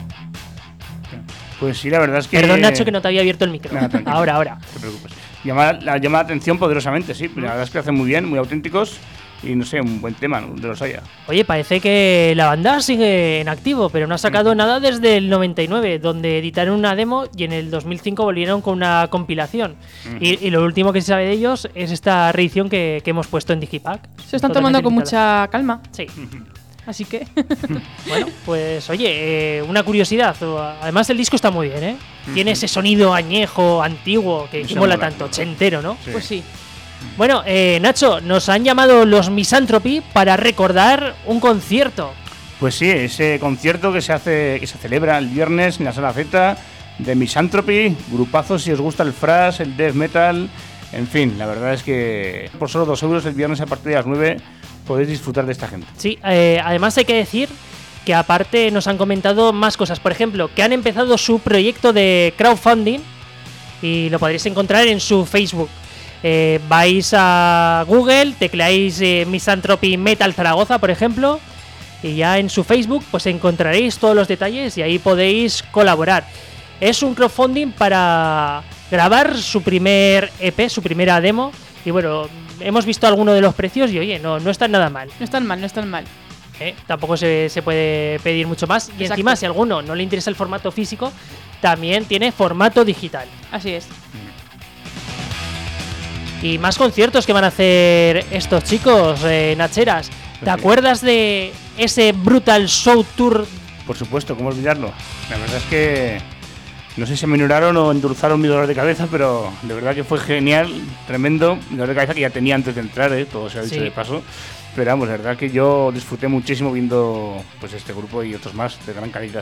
Pues sí, la verdad es que... Perdón, Nacho, que no te había abierto el micro. Nada, tranquilo. ahora, ahora. No te preocupes. Llama la, llama la atención poderosamente, sí. La verdad es que lo hacen muy bien, muy auténticos y no sé, un buen tema, ¿no? De los haya. Oye, parece que la banda sigue en activo, pero no ha sacado mm. nada desde el noventa y nueve, donde editaron una demo y en el dos mil cinco volvieron con una compilación. Mm. Y, y lo último que se sabe de ellos es esta reedición que, que hemos puesto en Digipack. Se están tomando con limitada. mucha calma. Sí. Así que... Bueno, pues oye, eh, una curiosidad. Además el disco está muy bien, ¿eh? Uh-huh. Tiene ese sonido añejo, antiguo, que, que mola tanto, ochentero, ¿no? Sí. Pues sí. Bueno, eh, Nacho, nos han llamado los Misanthropy para recordar un concierto. Pues sí, ese concierto que se hace, que se celebra el viernes en la Sala Z de Misanthropy, grupazo si os gusta el thrash, el death metal, en fin, la verdad es que por solo dos euros el viernes a partir de las nueve podéis disfrutar de esta gente. Sí, eh, además hay que decir que aparte nos han comentado más cosas. Por ejemplo, que han empezado su proyecto de crowdfunding y lo podréis encontrar en su Facebook. Eh, vais a Google, tecleáis eh, Misanthropy Metal Zaragoza, por ejemplo, y ya en su Facebook pues encontraréis todos los detalles y ahí podéis colaborar. Es un crowdfunding para grabar su primer E P, su primera demo, y bueno, hemos visto algunos de los precios y oye, no, no están nada mal. No están mal, no están mal. ¿Eh? Tampoco se, se puede pedir mucho más. Y Exacto. Encima, si a alguno no le interesa el formato físico, también tiene formato digital. Así es. Y más conciertos que van a hacer estos chicos, eh, Nacheras. ¿Te acuerdas de ese Brutal Show Tour? Por supuesto, ¿cómo olvidarlo? La verdad es que no sé si me minoraron o endulzaron mi dolor de cabeza, pero de verdad que fue genial, tremendo. Mi dolor de cabeza que ya tenía antes de entrar, ¿eh? Todo se ha dicho sí. de paso. Pero vamos, la verdad que yo disfruté muchísimo viendo pues este grupo y otros más de gran calidad.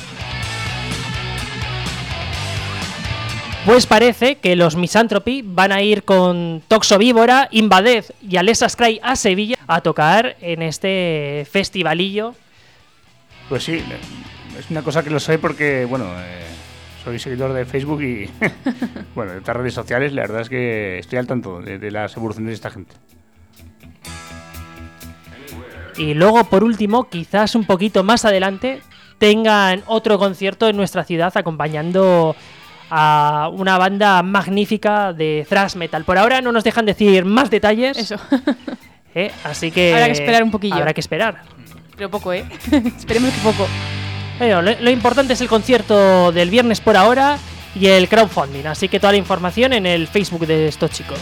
Pues parece que los Misanthropy van a ir con Toxo Víbora, Invadez y Alessas Cry a Sevilla a tocar en este festivalillo. Pues sí, es una cosa que lo sé porque, bueno, eh, soy seguidor de Facebook y, bueno, de otras redes sociales. La verdad es que estoy al tanto de, de las evoluciones de esta gente. Y luego, por último, quizás un poquito más adelante, tengan otro concierto en nuestra ciudad acompañando a una banda magnífica de thrash metal. Por ahora no nos dejan decir más detalles. Eso. ¿Eh? Así que habrá que esperar un poquillo. Habrá que esperar. Pero poco, ¿eh? Esperemos que poco. Pero lo, lo importante es el concierto del viernes por ahora y el crowdfunding. Así que toda la información en el Facebook de estos chicos.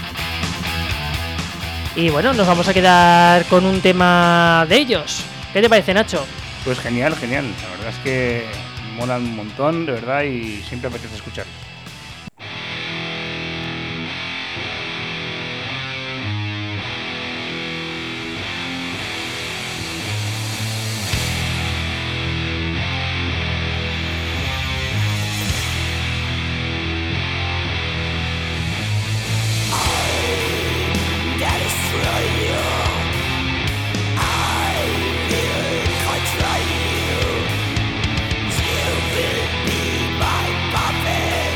Y bueno, nos vamos a quedar con un tema de ellos. ¿Qué te parece, Nacho? Pues genial, genial. La verdad es que molan un montón, de verdad, y siempre apetece escucharlos. Puppet.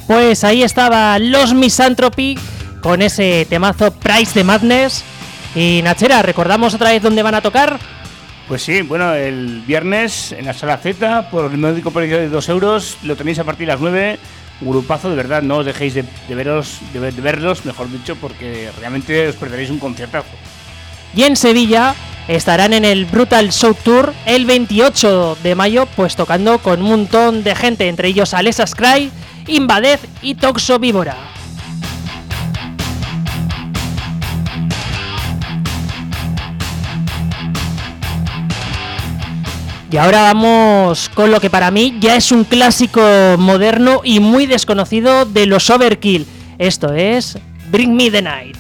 Pues ahí estaba Los Misanthropy con ese temazo Price the Madness. Y Nachera, ¿recordamos otra vez dónde van a tocar? Pues sí, bueno, el viernes en la Sala Z, por el módico precio de dos euros, lo tenéis a partir de las nueve. Grupazo, de verdad, no os dejéis de, de, veros, de, de verlos, mejor dicho, porque realmente os perderéis un conciertazo. Y en Sevilla estarán en el Brutal Show Tour el veintiocho de mayo, pues tocando con un montón de gente, entre ellos Alessa Cry, Invadez y Toxo Víbora. Y ahora vamos con lo que para mí ya es un clásico moderno y muy desconocido de los Overkill. Esto es Bring Me the Night.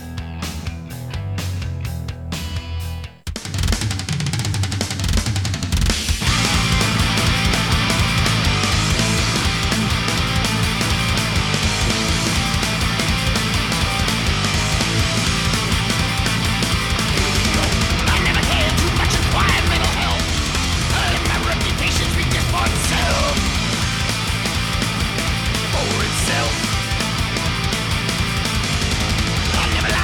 For itself, I never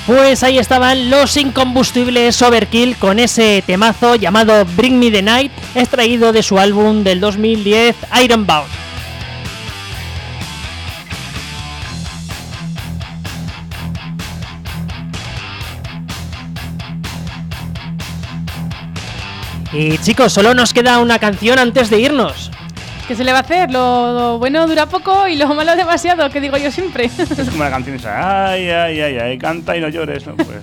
Pues ahí estaban los incombustibles Overkill con ese temazo llamado Bring Me the Night, extraído de su álbum del dos mil diez Ironbound. Y chicos, solo nos queda una canción antes de irnos. ¿Qué se le va a hacer? Lo bueno dura poco y lo malo demasiado, que digo yo siempre. Es como la canción esa, ay, ay, ay, ay, canta y no llores, ¿no? Pues.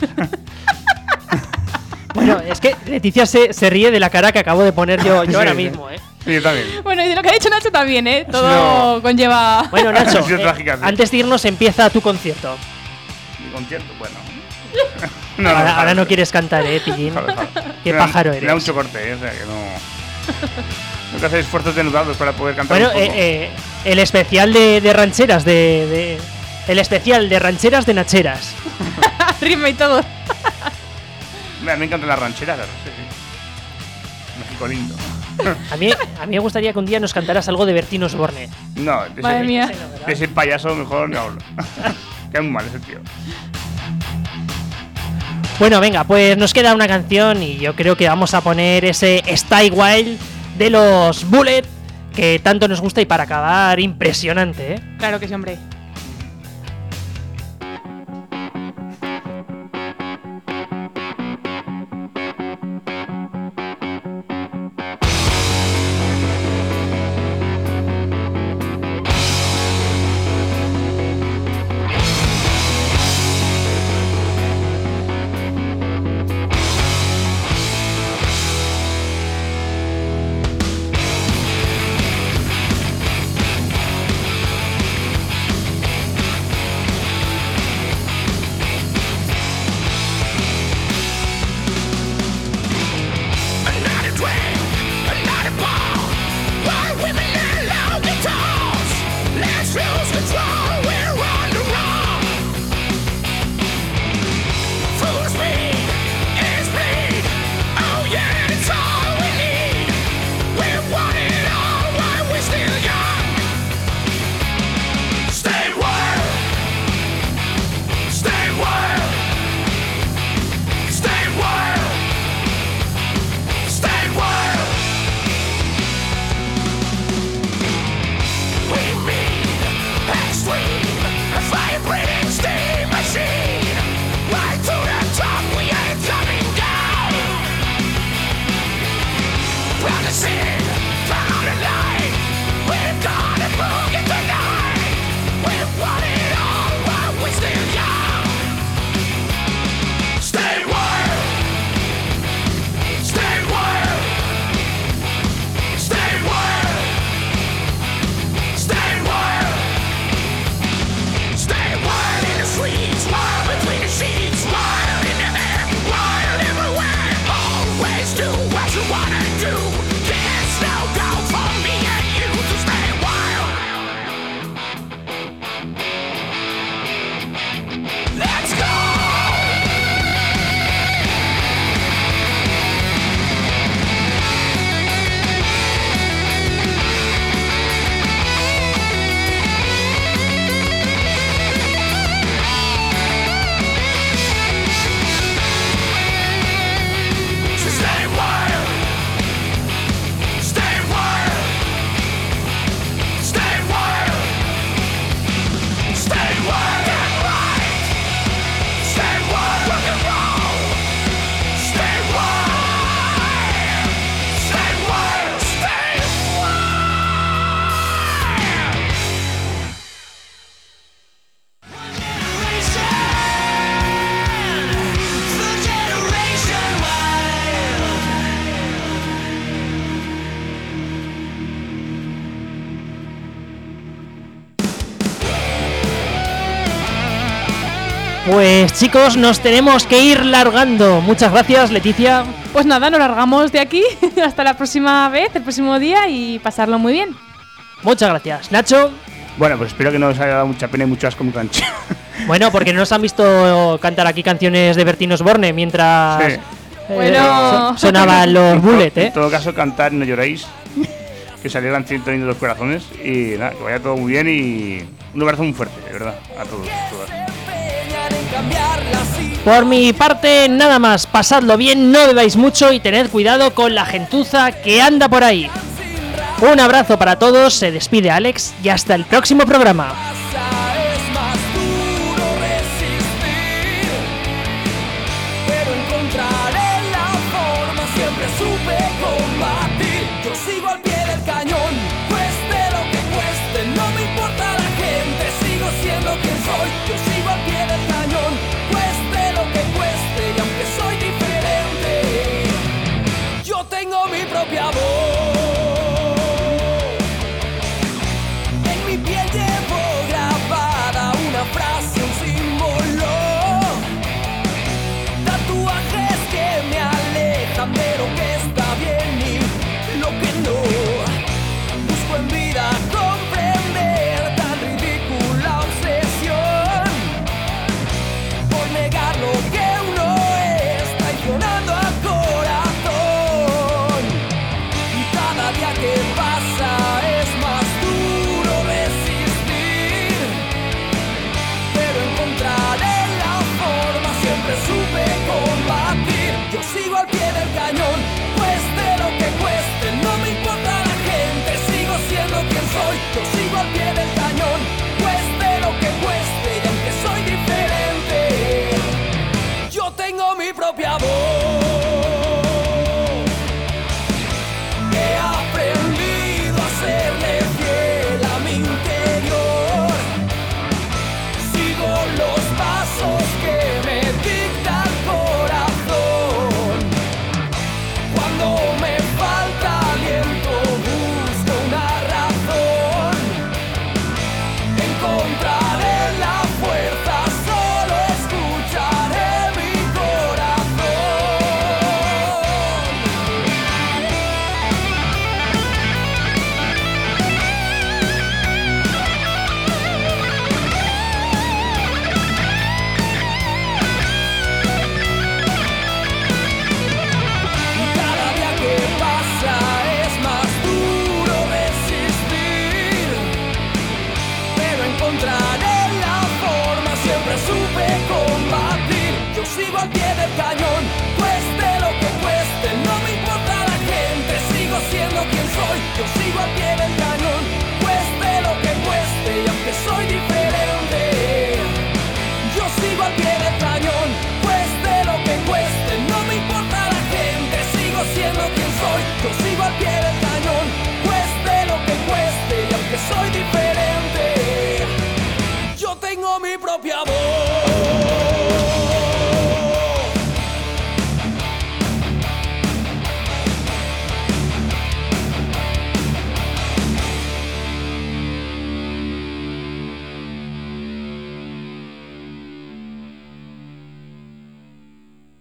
Bueno, es que Leticia se, se ríe de la cara que acabo de poner yo, yo Sí, ahora sí. mismo, ¿eh? Sí, yo también. Bueno, y de lo que ha dicho Nacho también, ¿eh? Todo No. conlleva... Bueno, Nacho, Ha sido eh, trágica, sí. antes de irnos empieza tu concierto. Mi concierto, bueno. ahora, no, ahora joder. no quieres cantar, ¿eh, Pillín? Joder, joder. Qué Me da- pájaro Me da eres. mucho corte, ¿eh? O sea, que no... Tengo que hacer esfuerzos denudados para poder cantar Bueno, un poco. eh, eh, el especial de, de rancheras, de, de- El especial de rancheras de Nacheras. Rima y todo. Mira, me encantan las rancheras, claro, sí, sí. México lindo. A mí, a mí me gustaría que un día nos cantaras algo de Bertín Osborne. No, de Madre ese, mía. de ese payaso mejor no hablo. Queda muy mal ese tío. Bueno, venga, pues nos queda una canción y yo creo que vamos a poner ese Stay Wild de los Bullet, que tanto nos gusta y para acabar, impresionante, ¿eh? Claro que sí, hombre. Pues chicos, nos tenemos que ir largando. Muchas gracias, Leticia. Pues nada, nos largamos de aquí. Hasta la próxima vez, el próximo día y pasarlo muy bien. Muchas gracias, Nacho. Bueno, pues espero que no os haya dado mucha pena y mucho asco mi ranchera. Bueno, porque no nos han visto cantar aquí canciones de Bertín Osborne mientras Sí. eh, Bueno. so- sonaban los Bullet, En ¿eh? todo caso, cantar No Lloréis, que se alegran ciento de los corazones. Y nada, que vaya todo muy bien y un abrazo muy fuerte, de verdad, a todos. todas. Peña de cambiarla así. Por mi parte, nada más. Pasadlo bien, no bebáis mucho y tened cuidado con la gentuza que anda por ahí. Un abrazo para todos, se despide Alex y hasta el próximo programa. Es más duro resistir, pero encontraré la forma, siempre supe combatir. Yo sigo al pie del cañón, cueste lo que cueste, no me importa la gente, sigo siendo quien soy. Yo sigo al pie del cañón, cueste lo que cueste, y aunque soy diferente, yo tengo mi propia voz. Frase, un símbolo, tatuajes que me alejan de lo que está bien y lo que no. Busco en vida comprender tan ridícula obsesión por negar lo que uno es, traicionando al corazón. Y cada día que pasa es más duro resistir, pero encontraré la forma, siempre supe combatir. Yo sigo al pie del cañón, cueste lo que cueste, no me importa la gente, sigo siendo quien soy. Yo sigo al pie del cañón, cueste lo que cueste, y aunque soy diferente, yo tengo mi propia voz. He aprendido a serle fiel a mi interior, sigo los pasos que me dicta el corazón. Cuando me falta aliento busco una razón, encontraré la fuerza, solo escucharé mi corazón. Cada día que pasa es más duro resistir, pero encontraré la forma, siempre supe combatir. Yo sigo al pie del cañón,